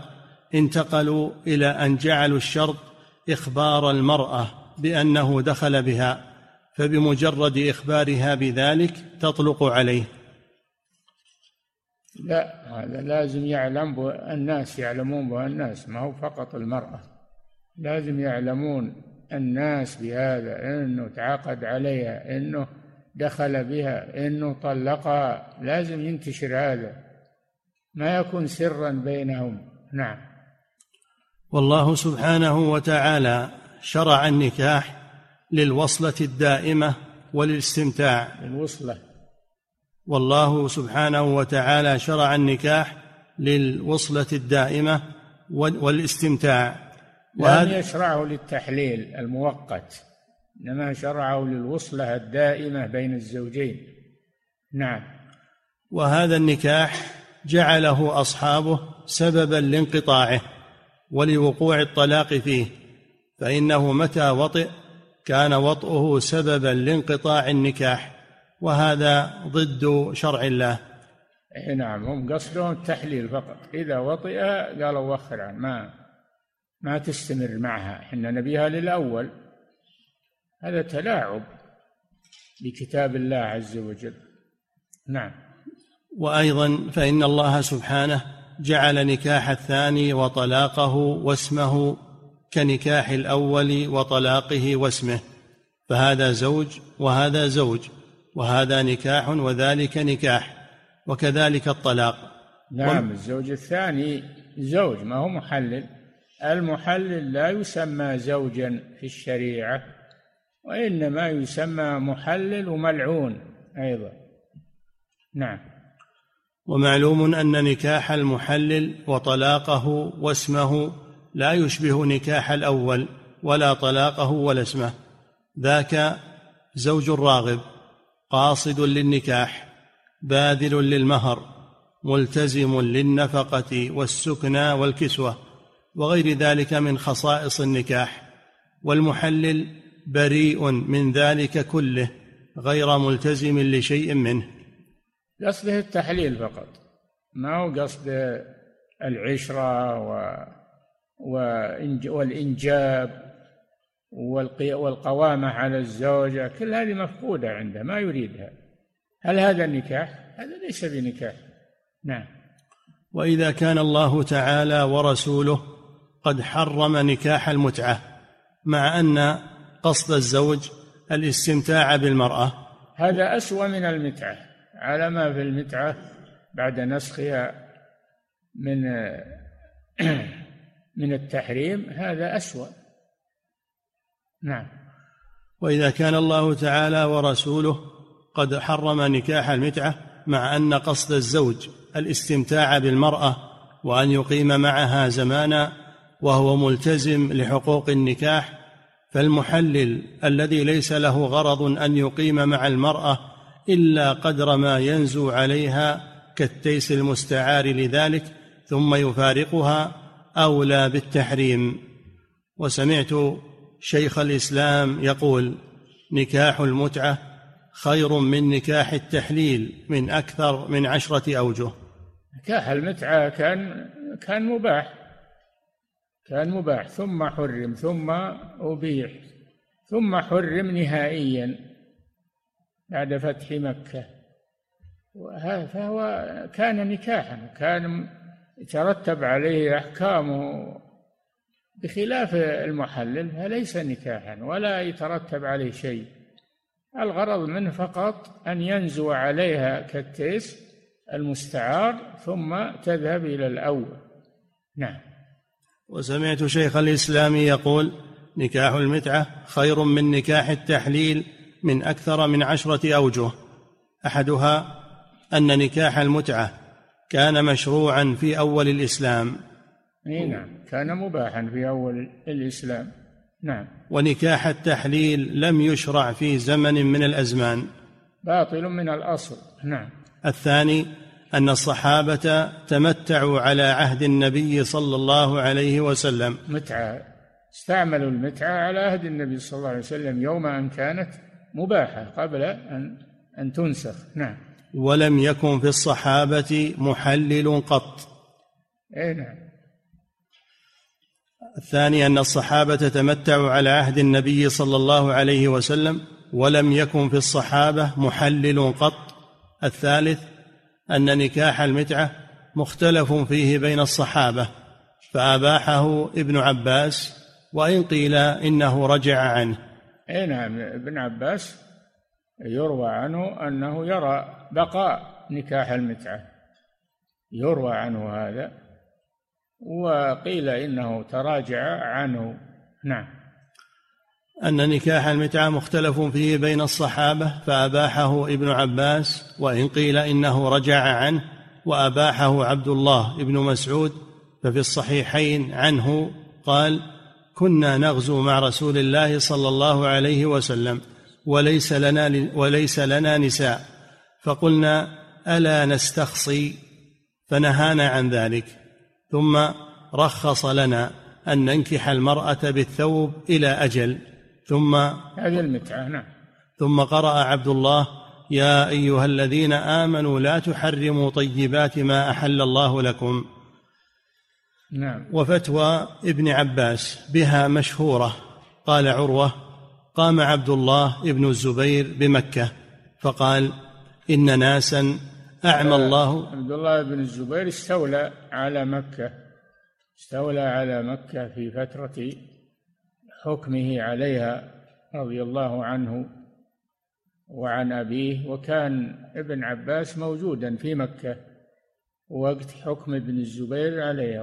[SPEAKER 3] انتقلوا إلى أن جعلوا الشرط إخبار المرأة بأنه دخل بها، فبمجرد إخبارها بذلك تطلق عليه.
[SPEAKER 2] لا، هذا لازم يعلم الناس، يعلمون به الناس، ما هو فقط المرأة، لازم يعلمون الناس بهذا، إنه تعاقد عليها، إنه دخل بها، إنه طلقها، لازم ينتشر هذا، ما يكون سرا بينهم. نعم.
[SPEAKER 3] والله سبحانه وتعالى شرع النكاح للوصلة الدائمة وللاستمتاع.
[SPEAKER 2] الوصلة.
[SPEAKER 3] والله سبحانه وتعالى شرع النكاح للوصلة الدائمة والاستمتاع،
[SPEAKER 2] لم يشرعه للتحليل المؤقت، إنما شرعه للوصلة الدائمة بين الزوجين. نعم.
[SPEAKER 3] وهذا النكاح جعله أصحابه سببا لانقطاعه ولوقوع الطلاق فيه، فإنه متى وطئ كان وطئه سببا لانقطاع النكاح، وهذا ضد شرع الله.
[SPEAKER 2] نعم، هم قصدهم التحليل فقط، إذا وطئ قالوا وخر عنه، ما تستمر معها، إحنا نبيها للأول. هذا تلاعب بكتاب الله عز وجل. نعم.
[SPEAKER 3] وأيضا فإن الله سبحانه جعل نكاح الثاني وطلاقه واسمه كنكاح الأول وطلاقه واسمه، فهذا زوج وهذا زوج، وهذا نكاح وذلك نكاح، وكذلك الطلاق.
[SPEAKER 2] نعم. الزوج الثاني زوج، ما هو محلل. المحلل لا يسمى زوجا في الشريعة، وإنما يسمى محلل وملعون أيضا. نعم.
[SPEAKER 3] ومعلوم أن نكاح المحلل وطلاقه واسمه لا يشبه نكاح الأول ولا طلاقه ولا اسمه، ذاك زوج راغب قاصد للنكاح باذل للمهر ملتزم للنفقة والسكنى والكسوة وغير ذلك من خصائص النكاح، والمحلل بريء من ذلك كله غير ملتزم لشيء منه.
[SPEAKER 2] قصده التحليل فقط، ما هو قصد العشرة والإنجاب والقوامة على الزوجة، كل هذه مفقودة عنده، ما يريدها. هل هذا النكاح؟ هذا ليس بنكاح. نعم.
[SPEAKER 3] وإذا كان الله تعالى ورسوله قد حرم نكاح المتعة، مع أن قصد الزوج الاستمتاع بالمرأة،
[SPEAKER 2] هذا أسوأ من المتعة، على ما في المتعة بعد نسخها من التحريم، هذا أسوأ. نعم.
[SPEAKER 3] وإذا كان الله تعالى ورسوله قد حرم نكاح المتعة، مع أن قصد الزوج الاستمتاع بالمرأة وأن يقيم معها زمانا وهو ملتزم لحقوق النكاح، فالمحلل الذي ليس له غرض أن يقيم مع المرأة إلا قدر ما ينزو عليها كالتيس المستعار لذلك ثم يفارقها أولى بالتحريم. وسمعت شيخ الإسلام يقول: نكاح المتعة خير من نكاح التحليل من أكثر من 10 أوجه.
[SPEAKER 2] نكاح المتعة كان مباح ثم حرم ثم أبيح ثم حرم نهائيا بعد فتح مكة، فهو كان نكاحا، كان يترتب عليه أحكامه، بخلاف المحلل فليس نكاحا ولا يترتب عليه شيء، الغرض منه فقط أن ينزو عليها كالتيس المستعار ثم تذهب إلى الأول. نعم.
[SPEAKER 3] وسمعت شيخ الإسلام يقول: نكاح المتعة خير من نكاح التحليل من أكثر من 10 أوجه. أحدها أن نكاح المتعة كان مشروعا في أول الإسلام.
[SPEAKER 2] نعم، كان مباحا في أول الإسلام. نعم.
[SPEAKER 3] ونكاح التحليل لم يشرع في زمن من الأزمان،
[SPEAKER 2] باطل من الأصل. نعم.
[SPEAKER 3] الثاني أن الصحابة تمتعوا على عهد النبي صلى الله عليه وسلم،
[SPEAKER 2] متعة، استعملوا المتعة على عهد النبي صلى الله عليه وسلم يوم أن كانت مباحة قبل أن تنسخ. نعم.
[SPEAKER 3] ولم يكن في الصحابة محلل قط.
[SPEAKER 2] نعم.
[SPEAKER 3] الثاني أن الصحابة تمتعوا على عهد النبي صلى الله عليه وسلم ولم يكن في الصحابة محلل قط. الثالث أن نكاح المتعة مختلف فيه بين الصحابة فأباحه ابن عباس وإن قيل إنه رجع عنه.
[SPEAKER 2] نعم، ابن عباس يروى عنه أنه يرى بقاء نكاح المتعة، يروى عنه هذا، وقيل إنه تراجع عنه. نعم.
[SPEAKER 3] أن نكاح المتعة مختلف فيه بين الصحابة فأباحه ابن عباس وإن قيل إنه رجع عنه، وأباحه عبد الله بن مسعود، ففي الصحيحين عنه قال: كنا نغزو مع رسول الله صلى الله عليه وسلم وليس لنا نساء، فقلنا: ألا نستخصي؟ فنهانا عن ذلك، ثم رخص لنا أن ننكح المرأة بالثوب إلى أجل، ثم
[SPEAKER 2] هذه المتعة. نعم.
[SPEAKER 3] ثم قرأ عبد الله: يا أيها الذين آمنوا لا تحرموا طيبات ما أحل الله لكم.
[SPEAKER 2] نعم.
[SPEAKER 3] وفتوى ابن عباس بها مشهورة. قال عروة: قام عبد الله ابن الزبير بمكة فقال: إن ناسا أعمى الله.
[SPEAKER 2] عبد الله بن الزبير استولى على مكة في فترة حكمه عليها رضي الله عنه وعن أبيه، وكان ابن عباس موجودا في مكة وقت حكم ابن الزبير عليها،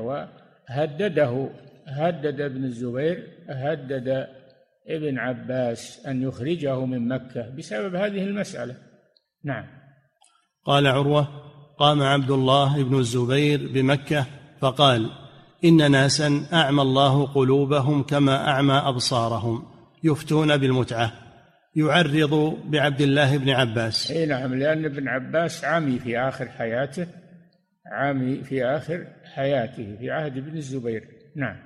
[SPEAKER 2] هدد ابن الزبير ابن عباس أن يخرجه من مكة بسبب هذه المسألة. نعم.
[SPEAKER 3] قال عروة: قام عبد الله بن الزبير بمكة فقال: إن ناسا أعمى الله قلوبهم كما أعمى أبصارهم يفتون بالمتعة، يعرض بعبد الله بن عباس.
[SPEAKER 2] نعم، لأن ابن عباس عمي في آخر حياته في عهد ابن الزبير. نعم.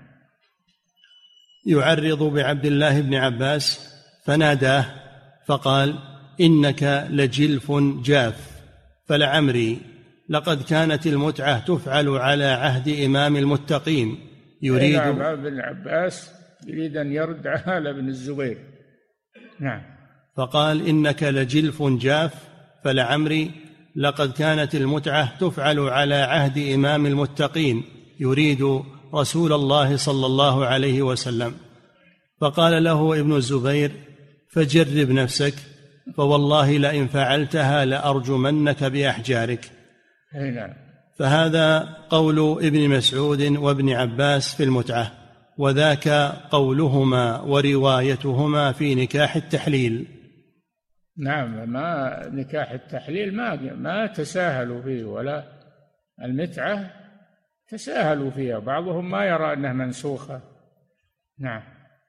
[SPEAKER 3] يعرض بعبد الله بن عباس فناداه فقال: إنك لجلف جاف، فلعمري لقد كانت المتعة تفعل على عهد إمام المتقين. يريد
[SPEAKER 2] ابن عباس يريد أن يرد على ابن الزبير. نعم.
[SPEAKER 3] فقال: إنك لجلف جاف، فلعمري لقد كانت المتعة تفعل على عهد إمام المتقين، يريد رسول الله صلى الله عليه وسلم. فقال له ابن الزبير: فجرب نفسك، فوالله لئن فعلتها لأرجمنك بأحجارك.
[SPEAKER 2] نعم.
[SPEAKER 3] فهذا قول ابن مسعود وابن عباس في المتعة، وذاك قولهما وروايتهما في نكاح التحليل.
[SPEAKER 2] نعم، ما نكاح التحليل ما تساهلوا فيه، ولا المتعة تساهلوا فيها، بعضهم ما يرى أنها منسوخة. نعم.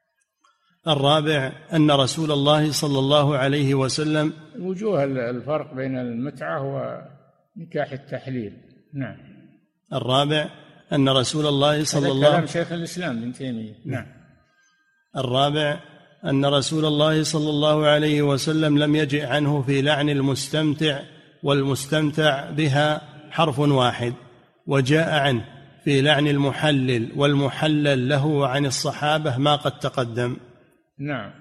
[SPEAKER 3] الرابع أن رسول الله صلى الله عليه وسلم
[SPEAKER 2] وجوه الفرق بين المتعة ونكاح التحليل. نعم.
[SPEAKER 3] الرابع أن رسول الله صلى الله
[SPEAKER 2] كلام شيخ الإسلام ابن تيمية. نعم.
[SPEAKER 3] الرابع أن رسول الله صلى الله عليه وسلم لم يجئ عنه في لعن المستمتع والمستمتع بها حرف واحد، وجاء عنه في لعن المحلل والمحلل له عن الصحابة ما قد تقدم.
[SPEAKER 2] نعم.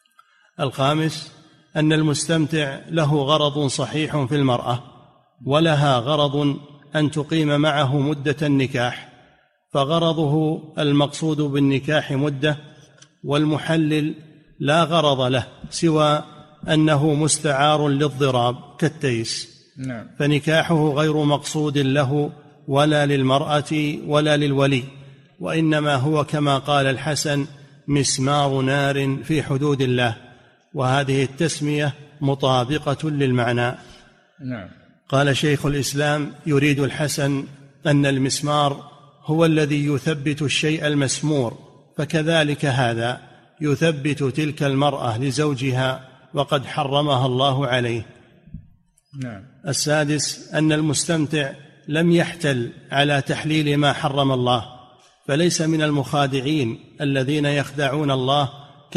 [SPEAKER 3] الخامس أن المستمتع له غرض صحيح في المرأة، ولها غرض أن تقيم معه مدة النكاح، فغرضه المقصود بالنكاح مدة، والمحلل لا غرض له سوى أنه مستعار للضراب كالتيس.
[SPEAKER 2] نعم.
[SPEAKER 3] فنكاحه غير مقصود له ولا للمرأة ولا للولي، وإنما هو كما قال الحسن: مسمار نار في حدود الله، وهذه التسمية مطابقة للمعنى.
[SPEAKER 2] نعم.
[SPEAKER 3] قال شيخ الإسلام: يريد الحسن أن المسمار هو الذي يثبت الشيء المسمور، فكذلك هذا يثبت تلك المرأة لزوجها وقد حرمها الله عليه.
[SPEAKER 2] نعم.
[SPEAKER 3] السادس أن المستمتع لم يحتل على تحليل ما حرم الله، فليس من المخادعين الذين يخدعون الله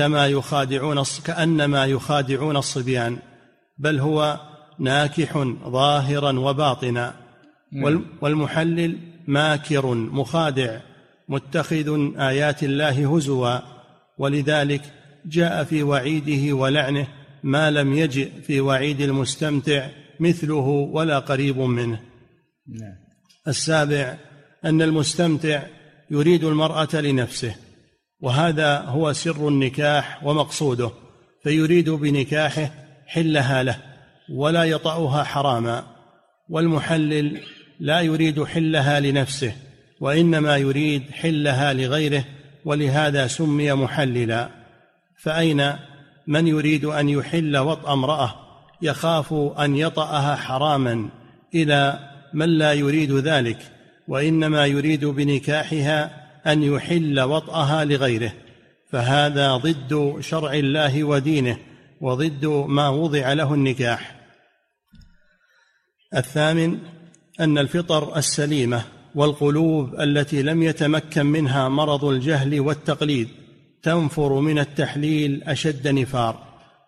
[SPEAKER 3] كأنما يخادعون الصبيان، بل هو ناكح ظاهرا وباطنا. والمحلل ماكر مخادع متخذ آيات الله هزوا، ولذلك جاء في وعيده ولعنه ما لم يجئ في وعيد المستمتع مثله ولا قريب منه. السابع أن المستمتع يريد المرأة لنفسه، وهذا هو سر النكاح ومقصوده، فيريد بنكاحه حلها له ولا يطأها حراما. والمحلل لا يريد حلها لنفسه، وإنما يريد حلها لغيره، ولهذا سمي محللا. فأين من يريد أن يحل وطأ امرأة يخاف أن يطأها حراما، إلى من لا يريد ذلك وإنما يريد بنكاحها أن يحل وطأها لغيره، فهذا ضد شرع الله ودينه وضد ما وضع له النكاح. الثامن أن الفطر السليمة والقلوب التي لم يتمكن منها مرض الجهل والتقليد تنفر من التحليل أشد نفار،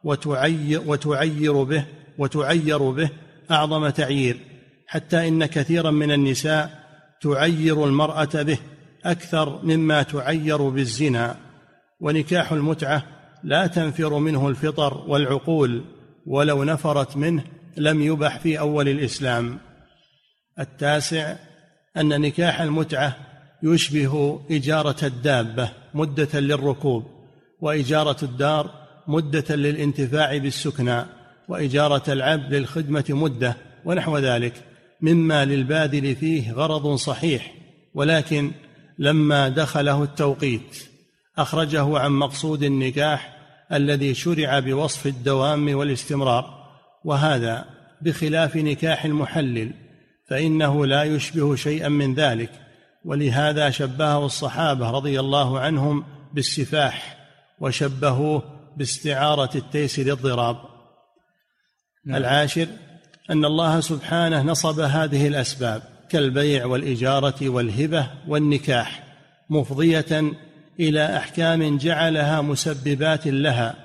[SPEAKER 3] وتعير به أعظم تعيير، حتى إن كثيرا من النساء تعير المرأة به أكثر مما تعير بالزنا. ونكاح المتعة لا تنفر منه الفطر والعقول، ولو نفرت منه لم يبح في أول الإسلام. التاسع أن نكاح المتعة يشبه إجارة الدابة مدة للركوب، وإجارة الدار مدة للانتفاع بالسكنى، وإجارة العبد للخدمة مدة، ونحو ذلك، مما للباذل فيه غرض صحيح، ولكن لما دخله التوقيت أخرجه عن مقصود النكاح الذي شرع بوصف الدوام والاستمرار، وهذا بخلاف نكاح المحلل، فإنه لا يشبه شيئا من ذلك، ولهذا شبهه الصحابة رضي الله عنهم بالسفاح، وشبهوه باستعارة التيس للضراب. العاشر أن الله سبحانه نصب هذه الأسباب كالبيع والإجارة والهبة والنكاح مفضية إلى أحكام جعلها مسببات لها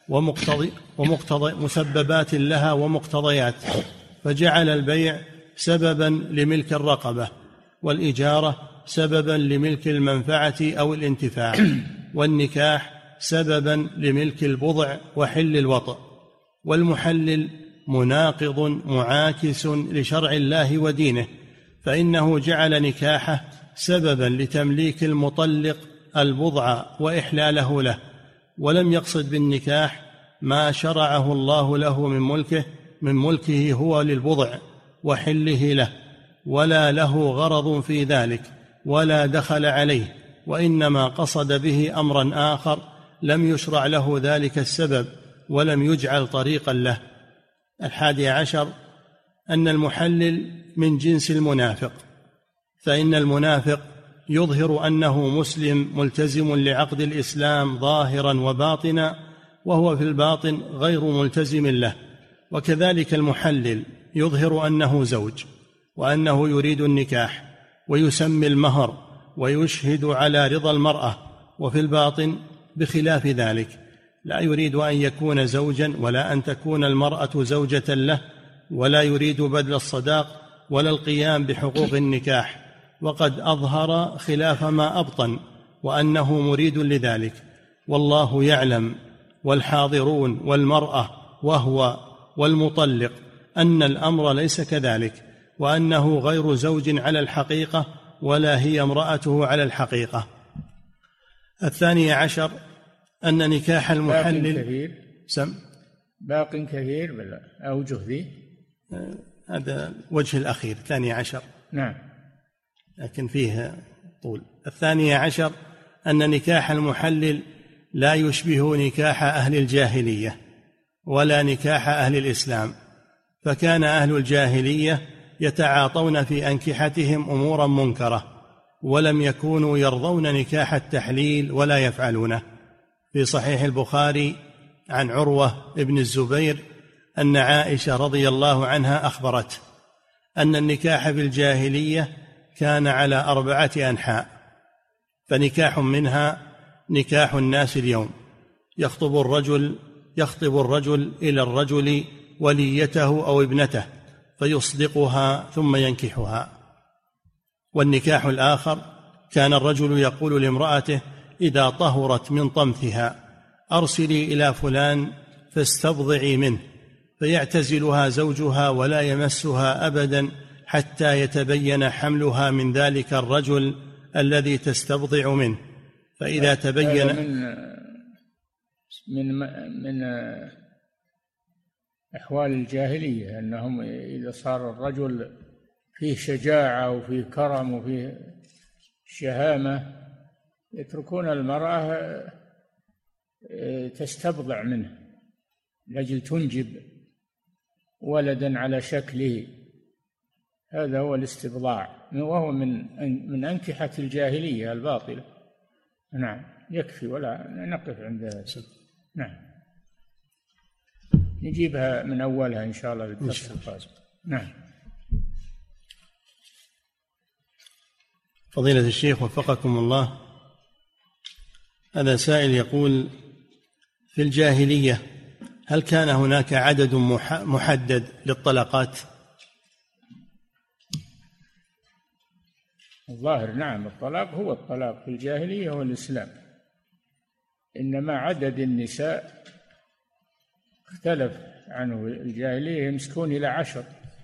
[SPEAKER 3] مسببات لها ومقتضيات، فجعل البيع سببا لملك الرقبة، والإجارة سببا لملك المنفعة أو الانتفاع، والنكاح سببا لملك البضع وحل الوطء. والمحلل مناقض معاكس لشرع الله ودينه، فإنه جعل نكاحه سببا لتمليك المطلق البضع وإحلاله له، ولم يقصد بالنكاح ما شرعه الله له من ملكه هو للبضع وحله له، ولا له غرض في ذلك ولا دخل عليه، وإنما قصد به أمرا آخر لم يشرع له ذلك السبب ولم يجعل طريقا له. 11 أن المحلل من جنس المنافق، فإن المنافق يظهر أنه مسلم ملتزم لعقد الإسلام ظاهرا وباطنا، وهو في الباطن غير ملتزم له. وكذلك المحلل يظهر أنه زوج وأنه يريد النكاح ويسمي المهر ويشهد على رضا المرأة، وفي الباطن بخلاف ذلك، لا يريد أن يكون زوجا ولا أن تكون المرأة زوجة له، ولا يريد بذل الصداق ولا القيام بحقوق النكاح، وقد أظهر خلاف ما أبطن وأنه مريد لذلك، والله يعلم والحاضرون والمرأة وهو والمطلق أن الأمر ليس كذلك، وأنه غير زوج على الحقيقة ولا هي امرأته على الحقيقة. 12 أن نكاح المحلل
[SPEAKER 2] باق كثير بالأوجه ذي،
[SPEAKER 3] هذا وجه الأخير 12.
[SPEAKER 2] نعم،
[SPEAKER 3] لكن فيه طول. 12 أن نكاح المحلل لا يشبه نكاح أهل الجاهلية ولا نكاح أهل الإسلام، فكان أهل الجاهلية يتعاطون في أنكحتهم أمورا منكرة، ولم يكونوا يرضون نكاح التحليل ولا يفعلونه. في صحيح البخاري عن عروة ابن الزبير أن عائشة رضي الله عنها أخبرت أن النكاح في الجاهلية كان على 4 أنحاء، فنكاح منها نكاح الناس اليوم، يخطب الرجل إلى الرجل وليته أو ابنته فيصدقها ثم ينكحها. والنكاح الآخر كان الرجل يقول لامرأته إذا طهرت من طمثها أرسلي إلى فلان فاستبضعي منه، فيعتزلها زوجها ولا يمسها أبدا حتى يتبين حملها من ذلك الرجل الذي تستبضع منه، فإذا تبين
[SPEAKER 2] من أحوال الجاهلية أنهم إذا صار الرجل فيه شجاعة وفيه كرم وفيه شهامة يتركون المرأة تستبضع منه لأجل تنجب ولدا على شكله. هذا هو الاستبضاع، وهو من أنكحة الجاهلية الباطلة. نعم، يكفي ولا نقف عند هذا. نعم، نجيبها من أولها إن شاء الله بالدرس القادم. نعم.
[SPEAKER 3] فضيلة الشيخ وفقكم الله، هذا سائل يقول: في الجاهلية هل كان هناك عدد محدد للطلقات؟
[SPEAKER 2] الظاهر نعم، الطلاق هو الطلاق في الجاهلية والإسلام، إنما عدد النساء اختلف عنه. الجاهلية يمسكون إلى 10،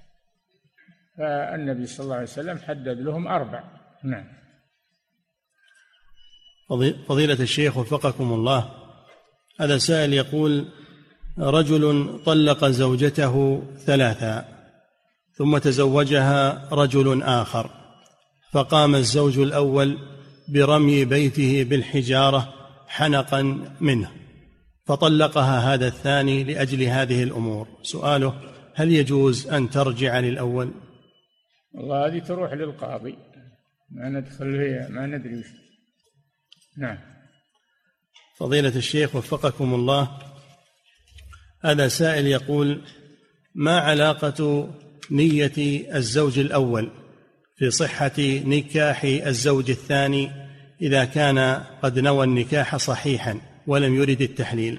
[SPEAKER 2] فالنبي صلى الله عليه وسلم حدد لهم 4. نعم.
[SPEAKER 3] فضيلة الشيخ وفقكم الله، هذا سائل يقول: رجل طلق زوجته 3 ثم تزوجها رجل آخر، فقام الزوج الأول برمي بيته بالحجارة حنقا منه، فطلقها هذا الثاني لأجل هذه الأمور. سؤاله: هل يجوز أن ترجع للأول؟
[SPEAKER 2] والله هذه تروح للقاضي، ما ندخل فيها، ما ندري وش. نعم.
[SPEAKER 3] فضيلة الشيخ وفقكم الله، هذا سائل يقول: ما علاقة نية الزوج الأول في صحة نكاح الزوج الثاني إذا كان قد نوى النكاح صحيحا ولم يرد التحليل؟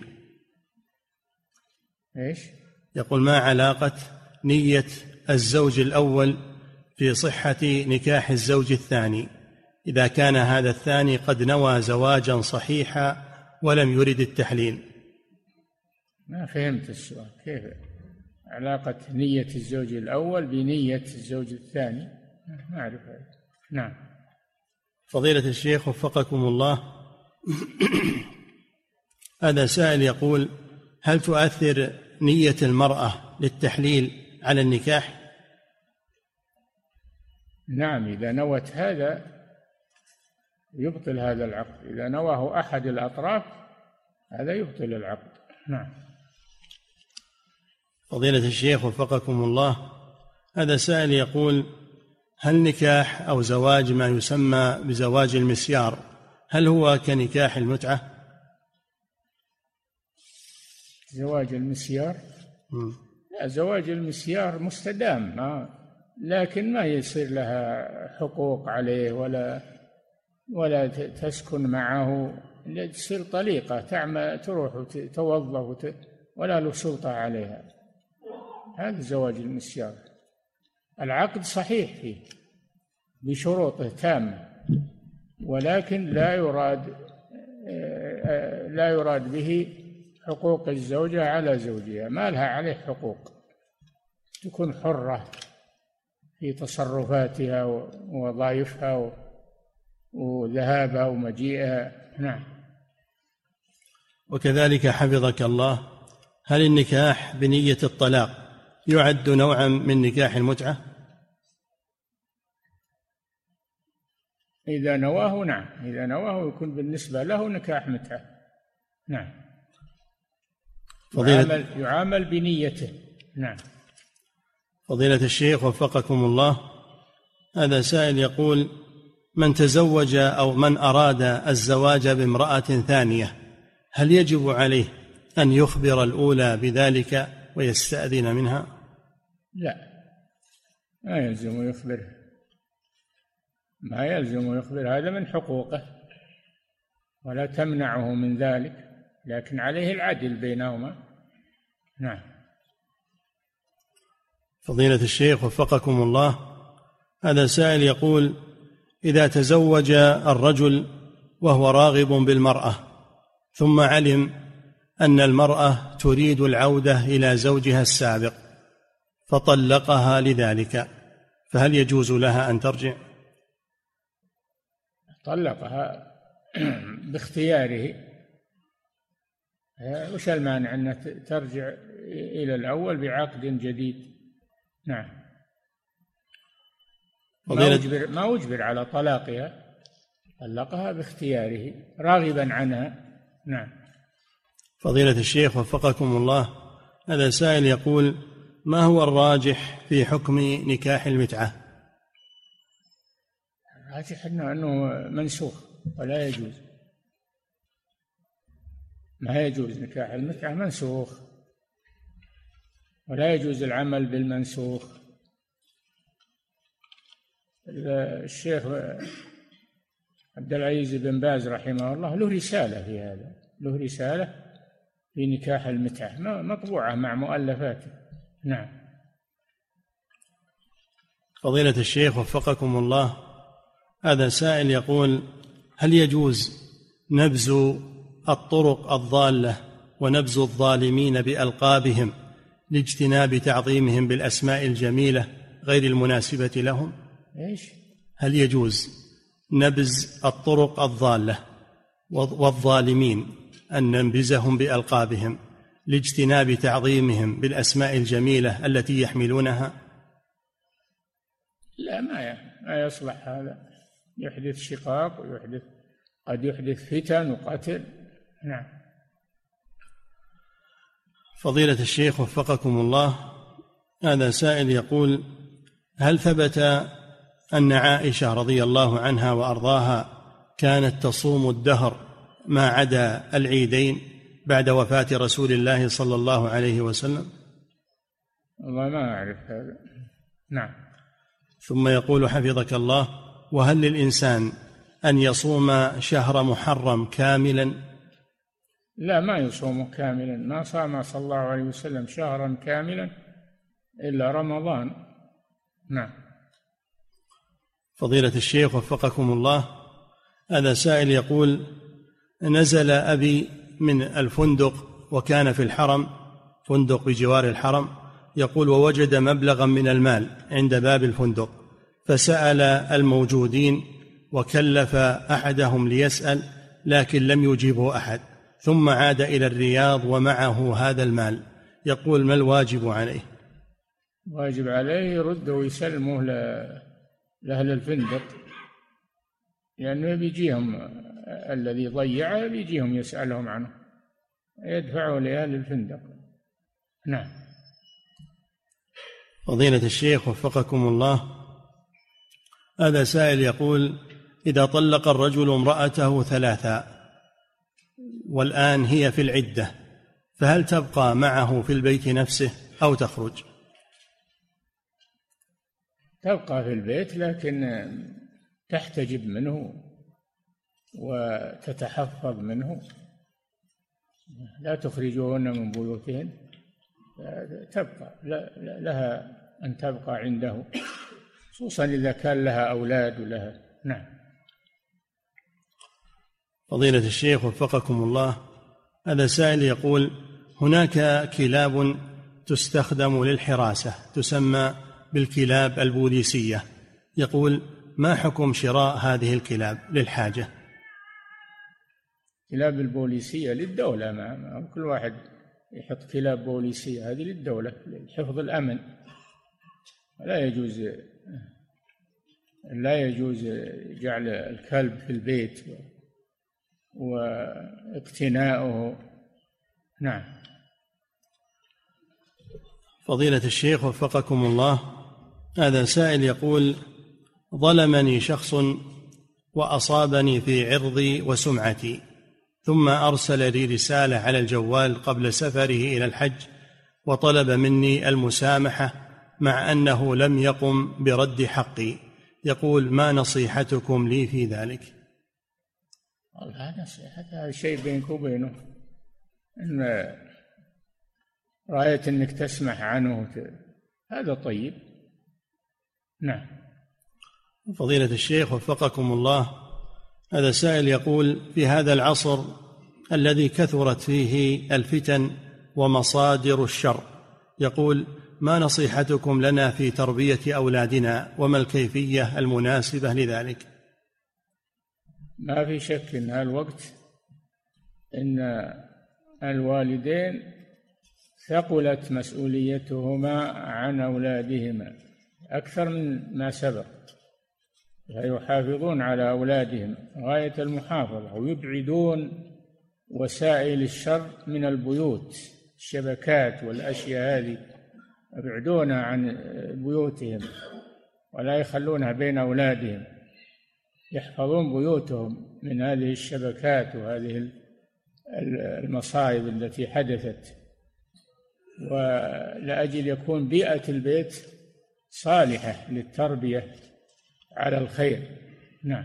[SPEAKER 2] إيش؟
[SPEAKER 3] يقول: ما علاقة نية الزوج الأول في صحة نكاح الزوج الثاني إذا كان هذا الثاني قد نوى زواجا صحيحا ولم يرد التحليل؟
[SPEAKER 2] ما فهمت السؤال. كيف علاقة نية الزوج الأول بنية الزوج الثاني؟ ما أعرف هذا. نعم.
[SPEAKER 3] فضيلة الشيخ وفقكم الله، هذا سائل يقول: هل تؤثر نية المرأة للتحليل على النكاح؟
[SPEAKER 2] نعم، إذا نوت هذا يبطل هذا العقد، إذا نواه أحد الأطراف هذا يبطل العقد. نعم.
[SPEAKER 3] فضيلة الشيخ وفقكم الله، هذا سائل يقول: هل نكاح أو زواج ما يسمى بزواج المسيار هل هو كنكاح المتعة؟
[SPEAKER 2] زواج المسيار؟ لا، زواج المسيار مستدام، لكن ما يصير لها حقوق عليه ولا تسكن معه، تصير طليقة، تعمل تروح وتتوظف ولا له سلطة عليها. هذا زواج المسيار. العقد صحيح فيه بشروطه تامة، ولكن لا يراد به حقوق الزوجة على زوجها، ما لها عليه حقوق، تكون حرة في تصرفاتها ووظائفها وذهابها ومجيئها. نعم.
[SPEAKER 3] وكذلك حفظك الله، هل النكاح بنية الطلاق يعد نوعا من نكاح المتعة؟
[SPEAKER 2] إذا نواه نعم، إذا نواه يكون بالنسبة له نكاح متعة. نعم. يعامل بنيته. نعم.
[SPEAKER 3] فضيلة الشيخ وفقكم الله، هذا سائل يقول: من تزوج أو من أراد الزواج بامرأة ثانية هل يجب عليه أن يخبر الأولى بذلك ويستأذن منها؟
[SPEAKER 2] لا، ما يلزم يخبرها، ما يلزم يخبر، هذا من حقوقه ولا تمنعه من ذلك، لكن عليه العدل بينهما. نعم.
[SPEAKER 3] فضيلة الشيخ وفقكم الله، هذا سائل يقول: إذا تزوج الرجل وهو راغب بالمرأة ثم علم أن المرأة تريد العودة إلى زوجها السابق فطلقها لذلك، فهل يجوز لها أن ترجع؟
[SPEAKER 2] طلقها باختياره، وش المانع أن ترجع إلى الأول بعقد جديد؟ نعم. ما أجبر على طلاقها، طلقها باختياره راغبا عنها. نعم.
[SPEAKER 3] فضيلة الشيخ وفقكم الله، هذا سائل يقول: ما هو الراجح في حكم نكاح المتعة؟
[SPEAKER 2] الراجح أنه منسوخ ولا يجوز، ما يجوز نكاح المتعة، منسوخ ولا يجوز العمل بالمنسوخ. الشيخ عبد العزيز بن باز رحمه الله له رسالة في هذا، له رسالة في نكاح المتعة مطبوعة مع مؤلفاته. نعم.
[SPEAKER 3] فضيلة الشيخ وفقكم الله، هذا سائل يقول: هل يجوز نبذ الطرق الضالة ونبذ الظالمين بألقابهم لاجتناب تعظيمهم بالأسماء الجميلة غير المناسبة لهم؟
[SPEAKER 2] إيش؟
[SPEAKER 3] هل يجوز نبذ الطرق الضالة والظالمين أن ننبذهم بألقابهم لاجتناب تعظيمهم بالأسماء الجميلة التي يحملونها؟
[SPEAKER 2] لا، ما يصلح هذا، يحدث شقاق قد يحدث فتن وقتل. نعم.
[SPEAKER 3] فضيلة الشيخ وفقكم الله، هذا سائل يقول: هل ثبت أن عائشة رضي الله عنها وأرضاها كانت تصوم الدهر ما عدا العيدين بعد وفاة رسول الله صلى الله عليه وسلم؟
[SPEAKER 2] والله ما أعرف هذا. نعم.
[SPEAKER 3] ثم يقول حفظك الله: وهل للإنسان أن يصوم شهر محرم كاملا؟
[SPEAKER 2] لا، ما يصوم كاملا، ما صام صلى الله عليه وسلم شهرا كاملا إلا رمضان. نعم.
[SPEAKER 3] فضيلة الشيخ وفقكم الله، هذا سائل يقول: نزل أبي من الفندق وكان في الحرم، فندق بجوار الحرم، يقول: ووجد مبلغا من المال عند باب الفندق، فسأل الموجودين وكلف أحدهم ليسأل لكن لم يجيبه أحد، ثم عاد إلى الرياض ومعه هذا المال، يقول: ما الواجب عليه؟
[SPEAKER 2] واجب عليه يرده ويسلمه لأهل الفندق، لأنه بيجيهم الذي ضيعه، بيجيهم يسألهم عنه، يدفعه لأهل الفندق. نعم.
[SPEAKER 3] فضيلة الشيخ وفقكم الله، هذا سائل يقول: إذا طلق الرجل امرأته 3 والآن هي في العدة، فهل تبقى معه في البيت نفسه أو تخرج؟
[SPEAKER 2] تبقى في البيت، لكن تحتجب منه وتتحفظ منه، لا تخرجوهن من بيوتهن، تبقى لها أن تبقى عنده، خصوصا إذا كان لها أولاد ولها. نعم.
[SPEAKER 3] فضيلة الشيخ وفقكم الله، هذا سائل يقول: هناك كلاب تستخدم للحراسة تسمى بالكلاب البوليسية، يقول: ما حكم شراء هذه الكلاب للحاجة؟
[SPEAKER 2] كلاب البوليسية للدولة، ما كل واحد يحط كلاب بوليسية، هذه للدولة لحفظ الأمن، لا يجوز جعل الكلب في البيت واقتناؤه. نعم.
[SPEAKER 3] فضيلة الشيخ وفقكم الله، هذا سائل يقول: ظلمني شخص وأصابني في عرضي وسمعتي، ثم أرسل لي رسالة على الجوال قبل سفره إلى الحج وطلب مني المسامحة مع أنه لم يقم برد حقي، يقول: ما نصيحتكم لي في ذلك؟
[SPEAKER 2] والله نصيحة، هذا شيء بينك وبينه، إن رأيت أنك تسمح عنه هذا طيب. نعم.
[SPEAKER 3] فضيلة الشيخ وفقكم الله، هذا سائل يقول: في هذا العصر الذي كثرت فيه الفتن ومصادر الشر، يقول: ما نصيحتكم لنا في تربية أولادنا، وما الكيفية المناسبة لذلك؟
[SPEAKER 2] ما في شك أن هالوقت أن الوالدين ثقلت مسؤوليتهما عن أولادهما أكثر من ما سبق، فيحافظون على أولادهم غاية المحافظة، ويبعدون وسائل الشر من البيوت، الشبكات والأشياء هذه يبعدونها عن بيوتهم ولا يخلونها بين أولادهم، يحفظون بيوتهم من هذه الشبكات وهذه المصائب التي حدثت، ولأجل يكون بيئة البيت صالحة للتربية على الخير. نعم.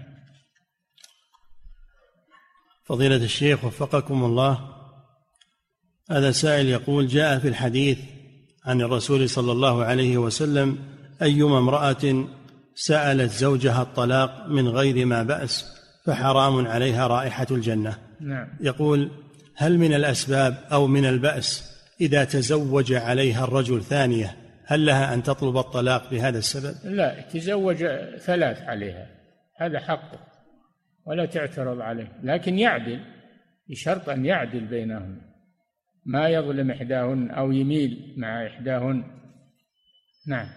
[SPEAKER 3] فضيلة الشيخ وفقكم الله، هذا سائل يقول: جاء في الحديث عن الرسول صلى الله عليه وسلم: أيما امرأة سألت زوجها الطلاق من غير ما بأس فحرام عليها رائحة الجنة.
[SPEAKER 2] نعم.
[SPEAKER 3] يقول: هل من الأسباب أو من البأس إذا تزوج عليها الرجل ثانية، هل لها أن تطلب الطلاق بهذا السبب؟
[SPEAKER 2] لا، تزوج 3 عليها، هذا حقه ولا تعترض عليه، لكن يعدل، بشرط أن يعدل بينهم، ما يظلم إحداهن أو يميل مع إحداهن. نعم.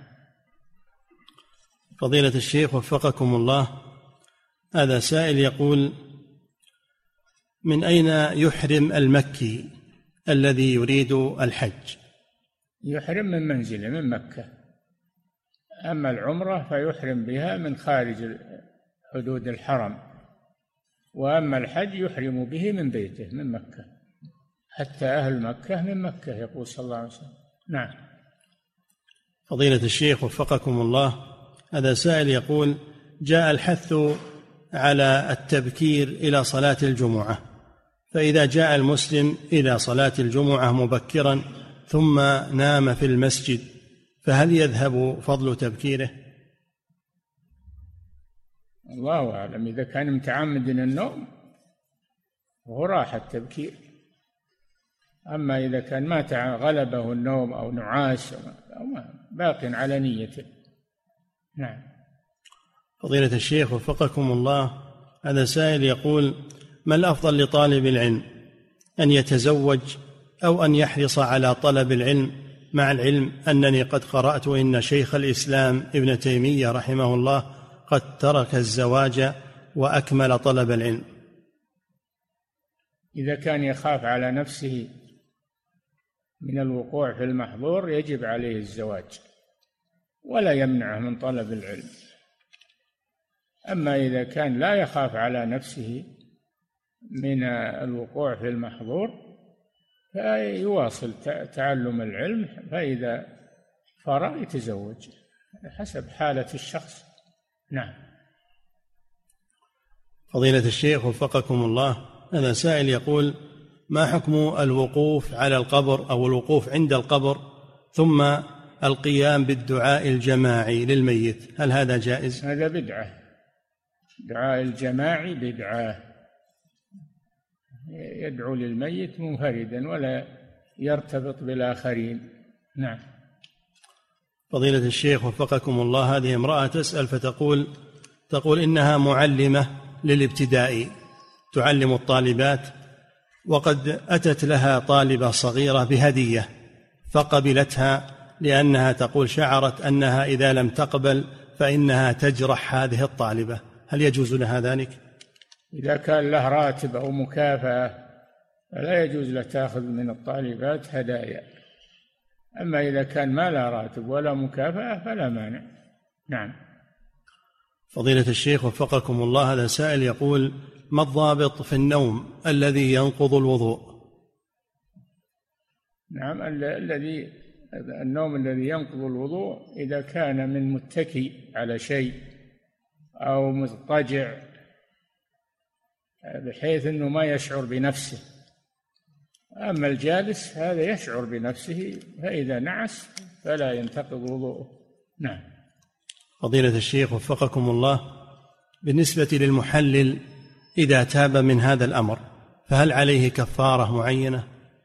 [SPEAKER 3] فضيلة الشيخ وفقكم الله، هذا سائل يقول: من أين يحرم المكي الذي يريد الحج؟
[SPEAKER 2] يحرم من منزله من مكة، أما العمرة فيحرم بها من خارج حدود الحرم، وأما الحج يحرم به من بيته من مكة، حتى أهل مكة من مكة، يقول صلى الله عليه وسلم. نعم.
[SPEAKER 3] فضيلة الشيخ وفقكم الله، هذا سائل يقول: جاء الحث على التبكير إلى صلاة الجمعة، فإذا جاء المسلم إلى صلاة الجمعة مبكرا ثم نام في المسجد، فهل يذهب فضل تبكيره؟
[SPEAKER 2] الله أعلم، إذا كان متعمد النوم وهو راح التبكير، أما إذا كان ما غلبه النوم أو نعاس باق على نيته. نعم.
[SPEAKER 3] فضيلة الشيخ وفقكم الله، هذا سائل يقول: ما الأفضل لطالب العلم، أن يتزوج أو أن يحرص على طلب العلم، مع العلم أنني قد قرأت إن شيخ الإسلام ابن تيمية رحمه الله قد ترك الزواج وأكمل طلب العلم؟
[SPEAKER 2] إذا كان يخاف على نفسه من الوقوع في المحظور يجب عليه الزواج ولا يمنعه من طلب العلم. أما إذا كان لا يخاف على نفسه من الوقوع في المحظور فيواصل تعلم العلم، فإذا فرغ يتزوج حسب حالة الشخص. نعم.
[SPEAKER 3] فضيلة الشيخ وفقكم الله، هذا سائل يقول: ما حكم الوقوف على القبر أو الوقوف عند القبر ثم القيام بالدعاء الجماعي للميت، هل هذا جائز؟
[SPEAKER 2] هذا بدعة، دعاء الجماعي بدعة، يدعو للميت منفردا ولا يرتبط بالآخرين. نعم.
[SPEAKER 3] فضيلة الشيخ وفقكم الله، هذه امرأة تسأل تقول إنها معلمة للابتدائي تعلم الطالبات، وقد أتت لها طالبة صغيرة بهدية فقبلتها، لأنها تقول شعرت أنها إذا لم تقبل فإنها تجرح هذه الطالبة، هل يجوز لها ذلك؟
[SPEAKER 2] إذا كان له راتب أو مكافأة فلا يجوز له تأخذ من الطالبات هدايا، أما إذا كان ما له راتب ولا مكافأة فلا مانع. نعم.
[SPEAKER 3] فضيلة الشيخ وفقكم الله، هذا سائل يقول: ما الضابط في النوم الذي ينقض الوضوء؟
[SPEAKER 2] نعم، النوم الذي ينقض الوضوء إذا كان من متكي على شيء أو مضطجع بحيث أنه ما يشعر بنفسه، أما الجالس هذا يشعر بنفسه، فإذا نعس فلا ينتقض وضوءه. نعم.
[SPEAKER 3] فضيلة الشيخ وفقكم الله، بالنسبة للمحلل إذا تاب من هذا الأمر فهل عليه كفارة معينة؟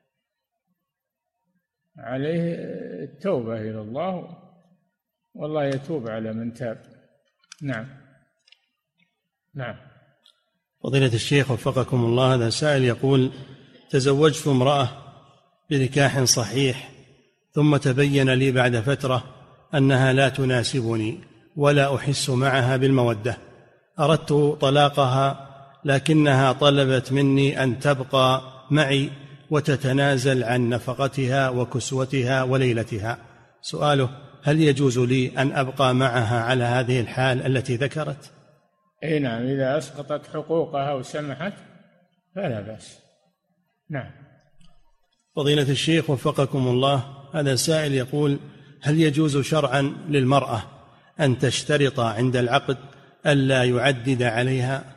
[SPEAKER 2] عليه التوبة إلى الله، والله يتوب على من تاب. نعم. نعم.
[SPEAKER 3] فضيلة الشيخ وفقكم الله، هذا سائل يقول: تزوجت امرأة بنكاح صحيح، ثم تبين لي بعد فترة أنها لا تناسبني ولا أحس معها بالمودة، أردت طلاقها لكنها طلبت مني أن تبقى معي وتتنازل عن نفقتها وكسوتها وليلتها. سؤاله: هل يجوز لي أن أبقى معها على هذه الحال التي ذكرت؟
[SPEAKER 2] أي نعم، إذا أسقطت حقوقها وسمحت فلا بأس. نعم.
[SPEAKER 3] فضيلة الشيخ وفقكم الله، هذا سائل يقول: هل يجوز شرعا للمرأة أن تشترط عند العقد ألا يعدد عليها؟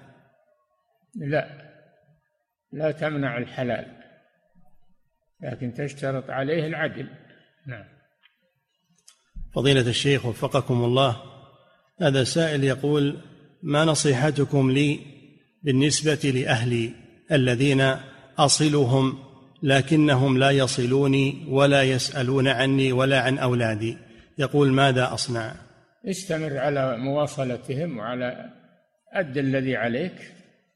[SPEAKER 2] لا تمنع الحلال، لكن تشترط عليه العدل. نعم.
[SPEAKER 3] فضيلة الشيخ وفقكم الله، هذا سائل يقول: ما نصيحتكم لي بالنسبة لأهلي الذين أصلهم لكنهم لا يصلوني ولا يسألون عني ولا عن أولادي؟ يقول: ماذا أصنع؟
[SPEAKER 2] استمر على مواصلتهم وعلى أد الذي عليك،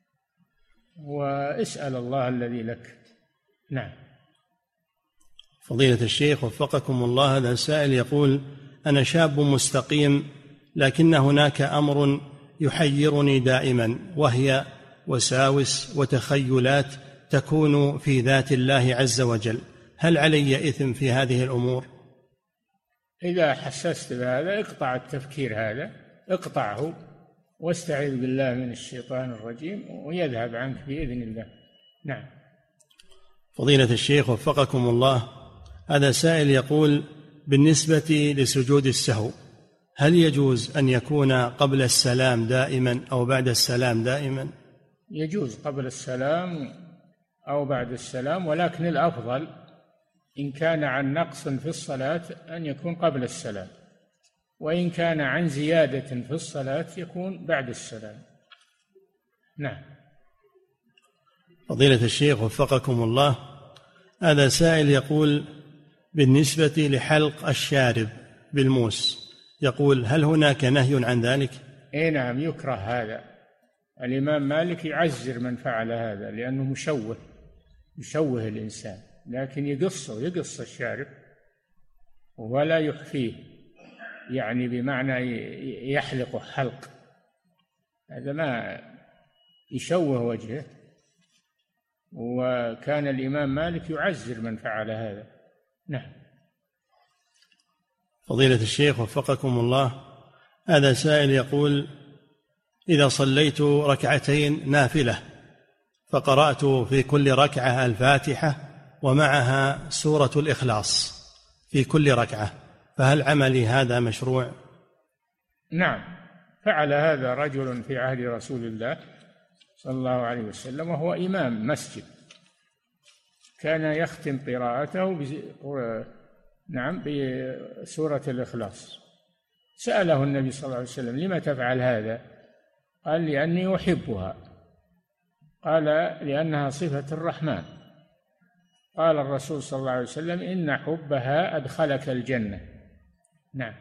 [SPEAKER 2] واسأل الله الذي لك. نعم.
[SPEAKER 3] فضيلة الشيخ وفقكم الله، هذا سائل يقول: أنا شاب مستقيم، لكن هناك أمر يحيرني دائما، وهي وساوس وتخيلات تكون في ذات الله عز وجل، هل علي إثم في هذه الأمور؟
[SPEAKER 2] إذا حسست بهذا اقطع التفكير هذا، اقطعه واستعذ بالله من الشيطان الرجيم ويذهب عنك بإذن الله. نعم.
[SPEAKER 3] فضيلة الشيخ وفقكم الله، هذا سائل يقول: بالنسبة لسجود السهو هل يجوز أن يكون قبل السلام دائما أو بعد السلام دائما؟
[SPEAKER 2] يجوز قبل السلام أو بعد السلام، ولكن الأفضل إن كان عن نقص في الصلاة أن يكون قبل السلام، وإن كان عن زيادة في الصلاة يكون بعد السلام. نعم.
[SPEAKER 3] فضيلة الشيخ وفقكم الله، هذا سائل يقول: بالنسبة لحلق الشارب بالموس، يقول: هل هناك نهي عن ذلك؟
[SPEAKER 2] إيه نعم، يكره هذا. الإمام مالك يعزر من فعل هذا لأنه يشوه الإنسان، لكن يقص الشارب ولا يحفيه، يعني بمعنى يحلق حلق، هذا ما يشوه وجهه. وكان الإمام مالك يعزر من فعل هذا. نعم.
[SPEAKER 3] فضيلة الشيخ وفقكم الله، هذا سائل يقول: إذا صليت ركعتين نافلة فقرأت في كل ركعة الفاتحة ومعها سورة الإخلاص في كل ركعة، فهل عملي هذا مشروع؟
[SPEAKER 2] نعم، فعل هذا رجل في عهد رسول الله صلى الله عليه وسلم وهو إمام مسجد، كان يختم قراءته بسورة الإخلاص. سأله النبي صلى الله عليه وسلم: لما تفعل هذا؟ قال: لأني أحبها. قال: لأنها صفة الرحمن. قال الرسول صلى الله عليه وسلم: إن حبها أدخلك الجنة. نعم.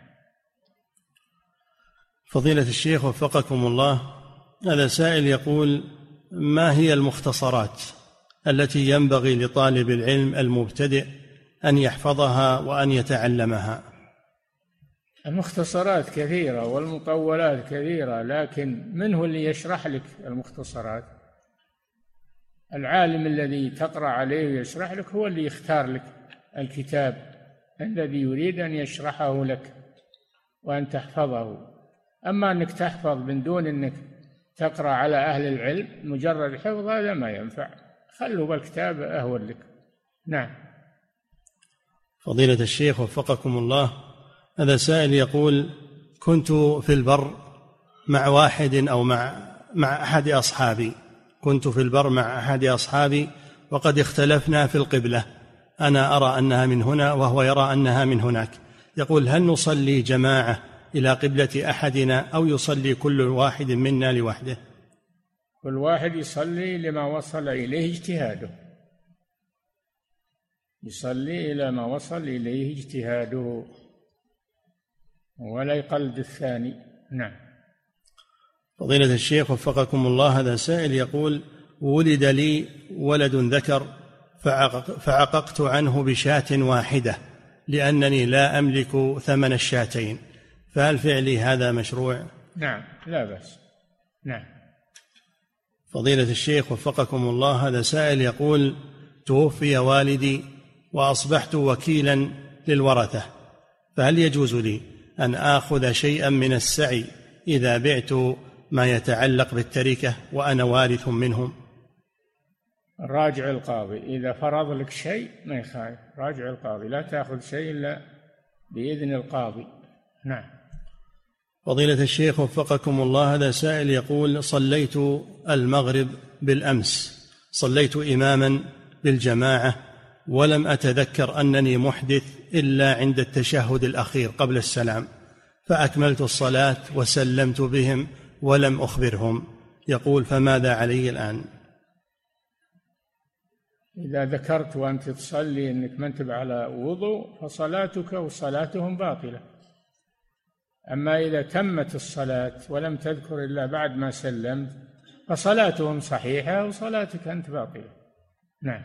[SPEAKER 3] فضيلة الشيخ وفقكم الله، هذا سائل يقول: ما هي المختصرات التي ينبغي لطالب العلم المبتدئ أن يحفظها وأن يتعلمها؟
[SPEAKER 2] المختصرات كثيرة والمطولات كثيرة، لكن من هو اللي يشرح لك المختصرات؟ العالم الذي تقرأ عليه ويشرح لك هو اللي يختار لك الكتاب الذي يريد أن يشرحه لك وأن تحفظه. أما أنك تحفظ من دون أنك تقرأ على أهل العلم مجرد حفظ، هذا ما ينفع، خلوا بالكتاب أهون لك. نعم.
[SPEAKER 3] فضيلة الشيخ وفقكم الله، هذا سائل يقول: كنت في البر مع واحد أو مع أحد أصحابي، كنت في البر مع أحد أصحابي وقد اختلفنا في القبلة، أنا أرى أنها من هنا وهو يرى أنها من هناك، يقول: هل نصلي جماعة إلى قبلة أحدنا أو يصلي كل واحد منا لوحده؟
[SPEAKER 2] كل واحد يصلي لما وصل إليه اجتهاده، يصلي إلى ما وصل إليه اجتهاده ولا يقلد الثاني. نعم.
[SPEAKER 3] فضيلة الشيخ وفقكم الله، هذا سائل يقول: ولد لي ولد ذكر فعققت عنه بشاة واحدة لأنني لا أملك ثمن الشاتين، فهل فعلي هذا مشروع؟
[SPEAKER 2] نعم، لا بأس. نعم.
[SPEAKER 3] فضيلة الشيخ وفقكم الله، هذا سائل يقول: توفي والدي وأصبحت وكيلا للورثة، فهل يجوز لي أن آخذ شيئا من السعي إذا بعت ما يتعلق بالتركة وأنا وارث منهم؟
[SPEAKER 2] راجع القاضي، إذا فرض لك شيء ما يخالف، راجع القاضي، لا تأخذ شيء إلا بإذن القاضي. نعم.
[SPEAKER 3] فضيلة الشيخ وفقكم الله، هذا سائل يقول: صليت المغرب بالأمس، صليت إماما بالجماعة ولم أتذكر أنني محدث إلا عند التشهد الأخير قبل السلام، فأكملت الصلاة وسلمت بهم ولم أخبرهم، يقول: فماذا علي الآن؟
[SPEAKER 2] إذا ذكرت وأنت تصلي أنك ما أنت على وضوء فصلاتك وصلاتهم باطلة. أما إذا تمت الصلاة ولم تذكر إلا بعد ما سلمت فصلاتهم صحيحة وصلاتك أنت باطلة. نعم.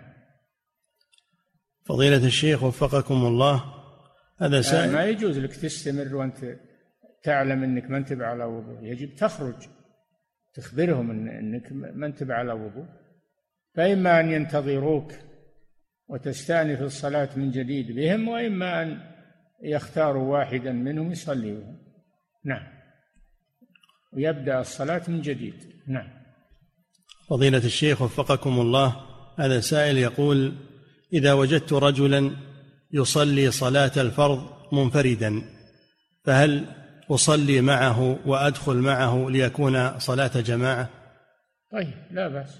[SPEAKER 3] فضيلة الشيخ وفقكم الله، هذا سائل:
[SPEAKER 2] ما يجوز لك تستمر وأنت تعلم أنك ما أنت على وضوء، يجب تخرج تخبرهم أنك ما أنت على وضوء، فإما أن ينتظروك وتستأنف الصلاة من جديد بهم، وإما أن يختاروا واحدا منهم يصلي بهم. نعم. ويبدأ الصلاة من جديد. نعم.
[SPEAKER 3] فضيلة الشيخ وفقكم الله، هذا سائل يقول: إذا وجدت رجلا يصلي صلاة الفرض منفردا فهل أصلي معه وأدخل معه ليكون صلاة جماعة؟
[SPEAKER 2] طيب، لا بأس،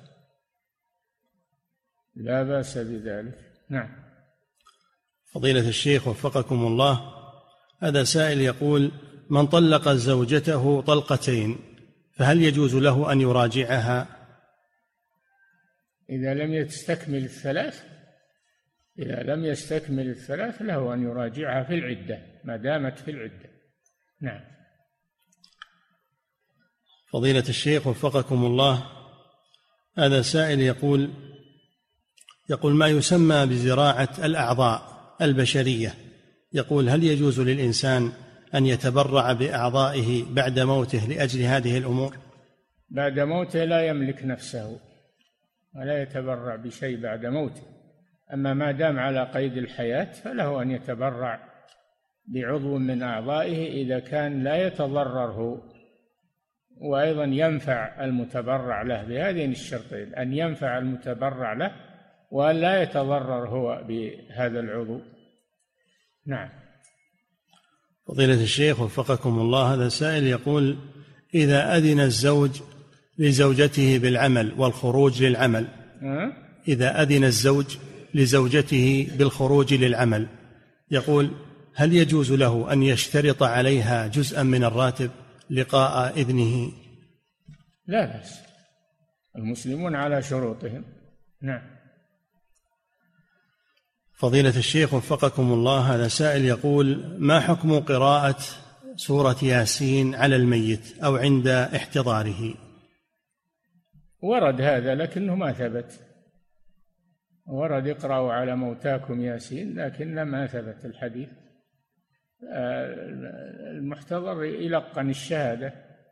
[SPEAKER 2] لا بأس بذلك. نعم.
[SPEAKER 3] فضيلة الشيخ وفقكم الله، هذا سائل يقول: من طلق زوجته طلقتين فهل يجوز له أن يراجعها؟
[SPEAKER 2] إذا لم يستكمل الثلاث، إذا لم يستكمل الثلاث له أن يراجعها في العدة ما دامت في العدة. نعم.
[SPEAKER 3] فضيلة الشيخ وفقكم الله، هذا سائل يقول ما يسمى بزراعة الأعضاء البشرية، يقول: هل يجوز للإنسان أن يتبرع بأعضائه بعد موته لأجل هذه الأمور؟
[SPEAKER 2] بعد موته لا يملك نفسه ولا يتبرع بشيء بعد موته، أما ما دام على قيد الحياة فله أن يتبرع بعضو من أعضائه إذا كان لا يتضرر هو، وأيضا ينفع المتبرع له بهذين الشرطين: أن ينفع المتبرع له وأن لا يتضرر هو بهذا العضو. نعم.
[SPEAKER 3] فضيلة الشيخ وفقكم الله، هذا سائل يقول: إذا أذن الزوج لزوجته بالعمل والخروج للعمل، إذا أذن الزوج لزوجته بالخروج للعمل، يقول: هل يجوز له أن يشترط عليها جزءا من الراتب لقاء إذنه؟
[SPEAKER 2] لا بأس، المسلمون على شروطهم. نعم.
[SPEAKER 3] فضيلة الشيخ وفقكم الله، هذا سائل يقول: ما حكم قراءة سورة ياسين على الميت أو عند احتضاره؟
[SPEAKER 2] ورد هذا لكنه ما ثبت، ورد: اقرأوا على موتاكم ياسين، لكن لما ثبت الحديث. المحتضر يلقن الشهادة،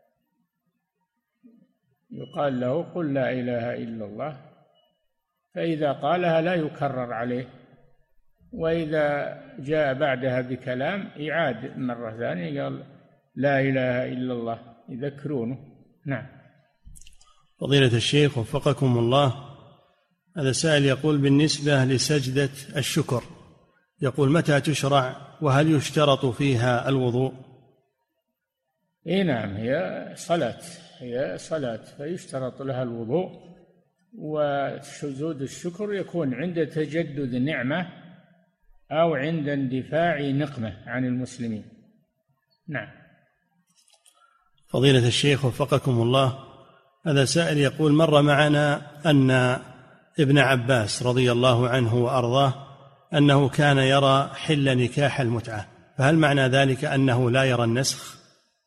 [SPEAKER 2] يقال له: قل لا إله إلا الله، فإذا قالها لا يكرر عليه، وإذا جاء بعدها بكلام يعاد مرة ثانية، قال: لا إله إلا الله، يذكرونه. نعم.
[SPEAKER 3] فضيلة الشيخ وفقكم الله، هذا سائل يقول: بالنسبة لسجدة الشكر، يقول: متى تشرع وهل يشترط فيها الوضوء؟
[SPEAKER 2] نعم، هي صلاة فيشترط لها الوضوء، وسجود الشكر يكون عند تجدد نعمة أو عند اندفاع نقمة عن المسلمين. نعم.
[SPEAKER 3] فضيلة الشيخ وفقكم الله، هذا سائل يقول: مر معنا أن ابن عباس رضي الله عنه وأرضاه أنه كان يرى حل نكاح المتعة، فهل معنى ذلك أنه لا يرى النسخ؟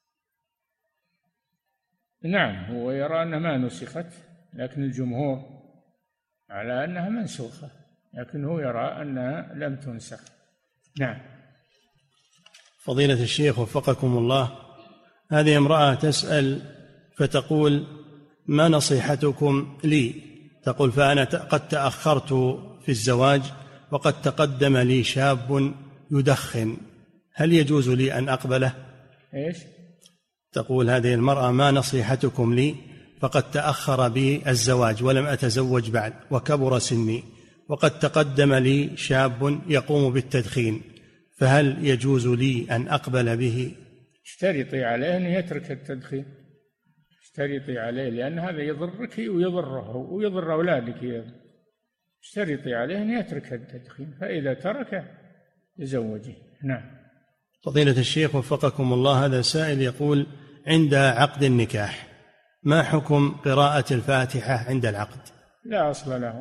[SPEAKER 2] نعم، هو يرى أنها ما نسخت، لكن الجمهور على أنها منسوخة، لكن هو يرى أنها لم تنسخ. نعم.
[SPEAKER 3] فضيلة الشيخ وفقكم الله، هذه امرأة تسأل فتقول: ما نصيحتكم لي؟ تقول: فأنا قد تأخرت في الزواج وقد تقدم لي شاب يدخن، هل يجوز لي أن أقبله؟
[SPEAKER 2] إيش؟
[SPEAKER 3] تقول هذه المرأة: ما نصيحتكم لي؟ فقد تأخر بي الزواج ولم أتزوج بعد وكبر سني، وقد تقدم لي شاب يقوم بالتدخين، فهل يجوز لي أن أقبل به؟
[SPEAKER 2] اشترطي عليه أن يترك التدخين، اشترطي عليه، لأن هذا يضرك ويضره ويضر أولادك. اشترطي عليه أن يترك التدخين، فإذا تركه يزوجه. نعم.
[SPEAKER 3] فضيلة الشيخ وفقكم الله، هذا سائل يقول: عند عقد النكاح ما حكم قراءة الفاتحة عند العقد؟
[SPEAKER 2] لا أصل له،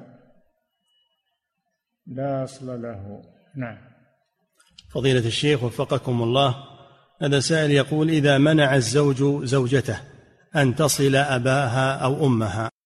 [SPEAKER 2] لا أصل له. نعم.
[SPEAKER 3] فضيلة الشيخ وفقكم الله، هذا سائل يقول: إذا منع الزوج زوجته أن تصل أباها أو أمها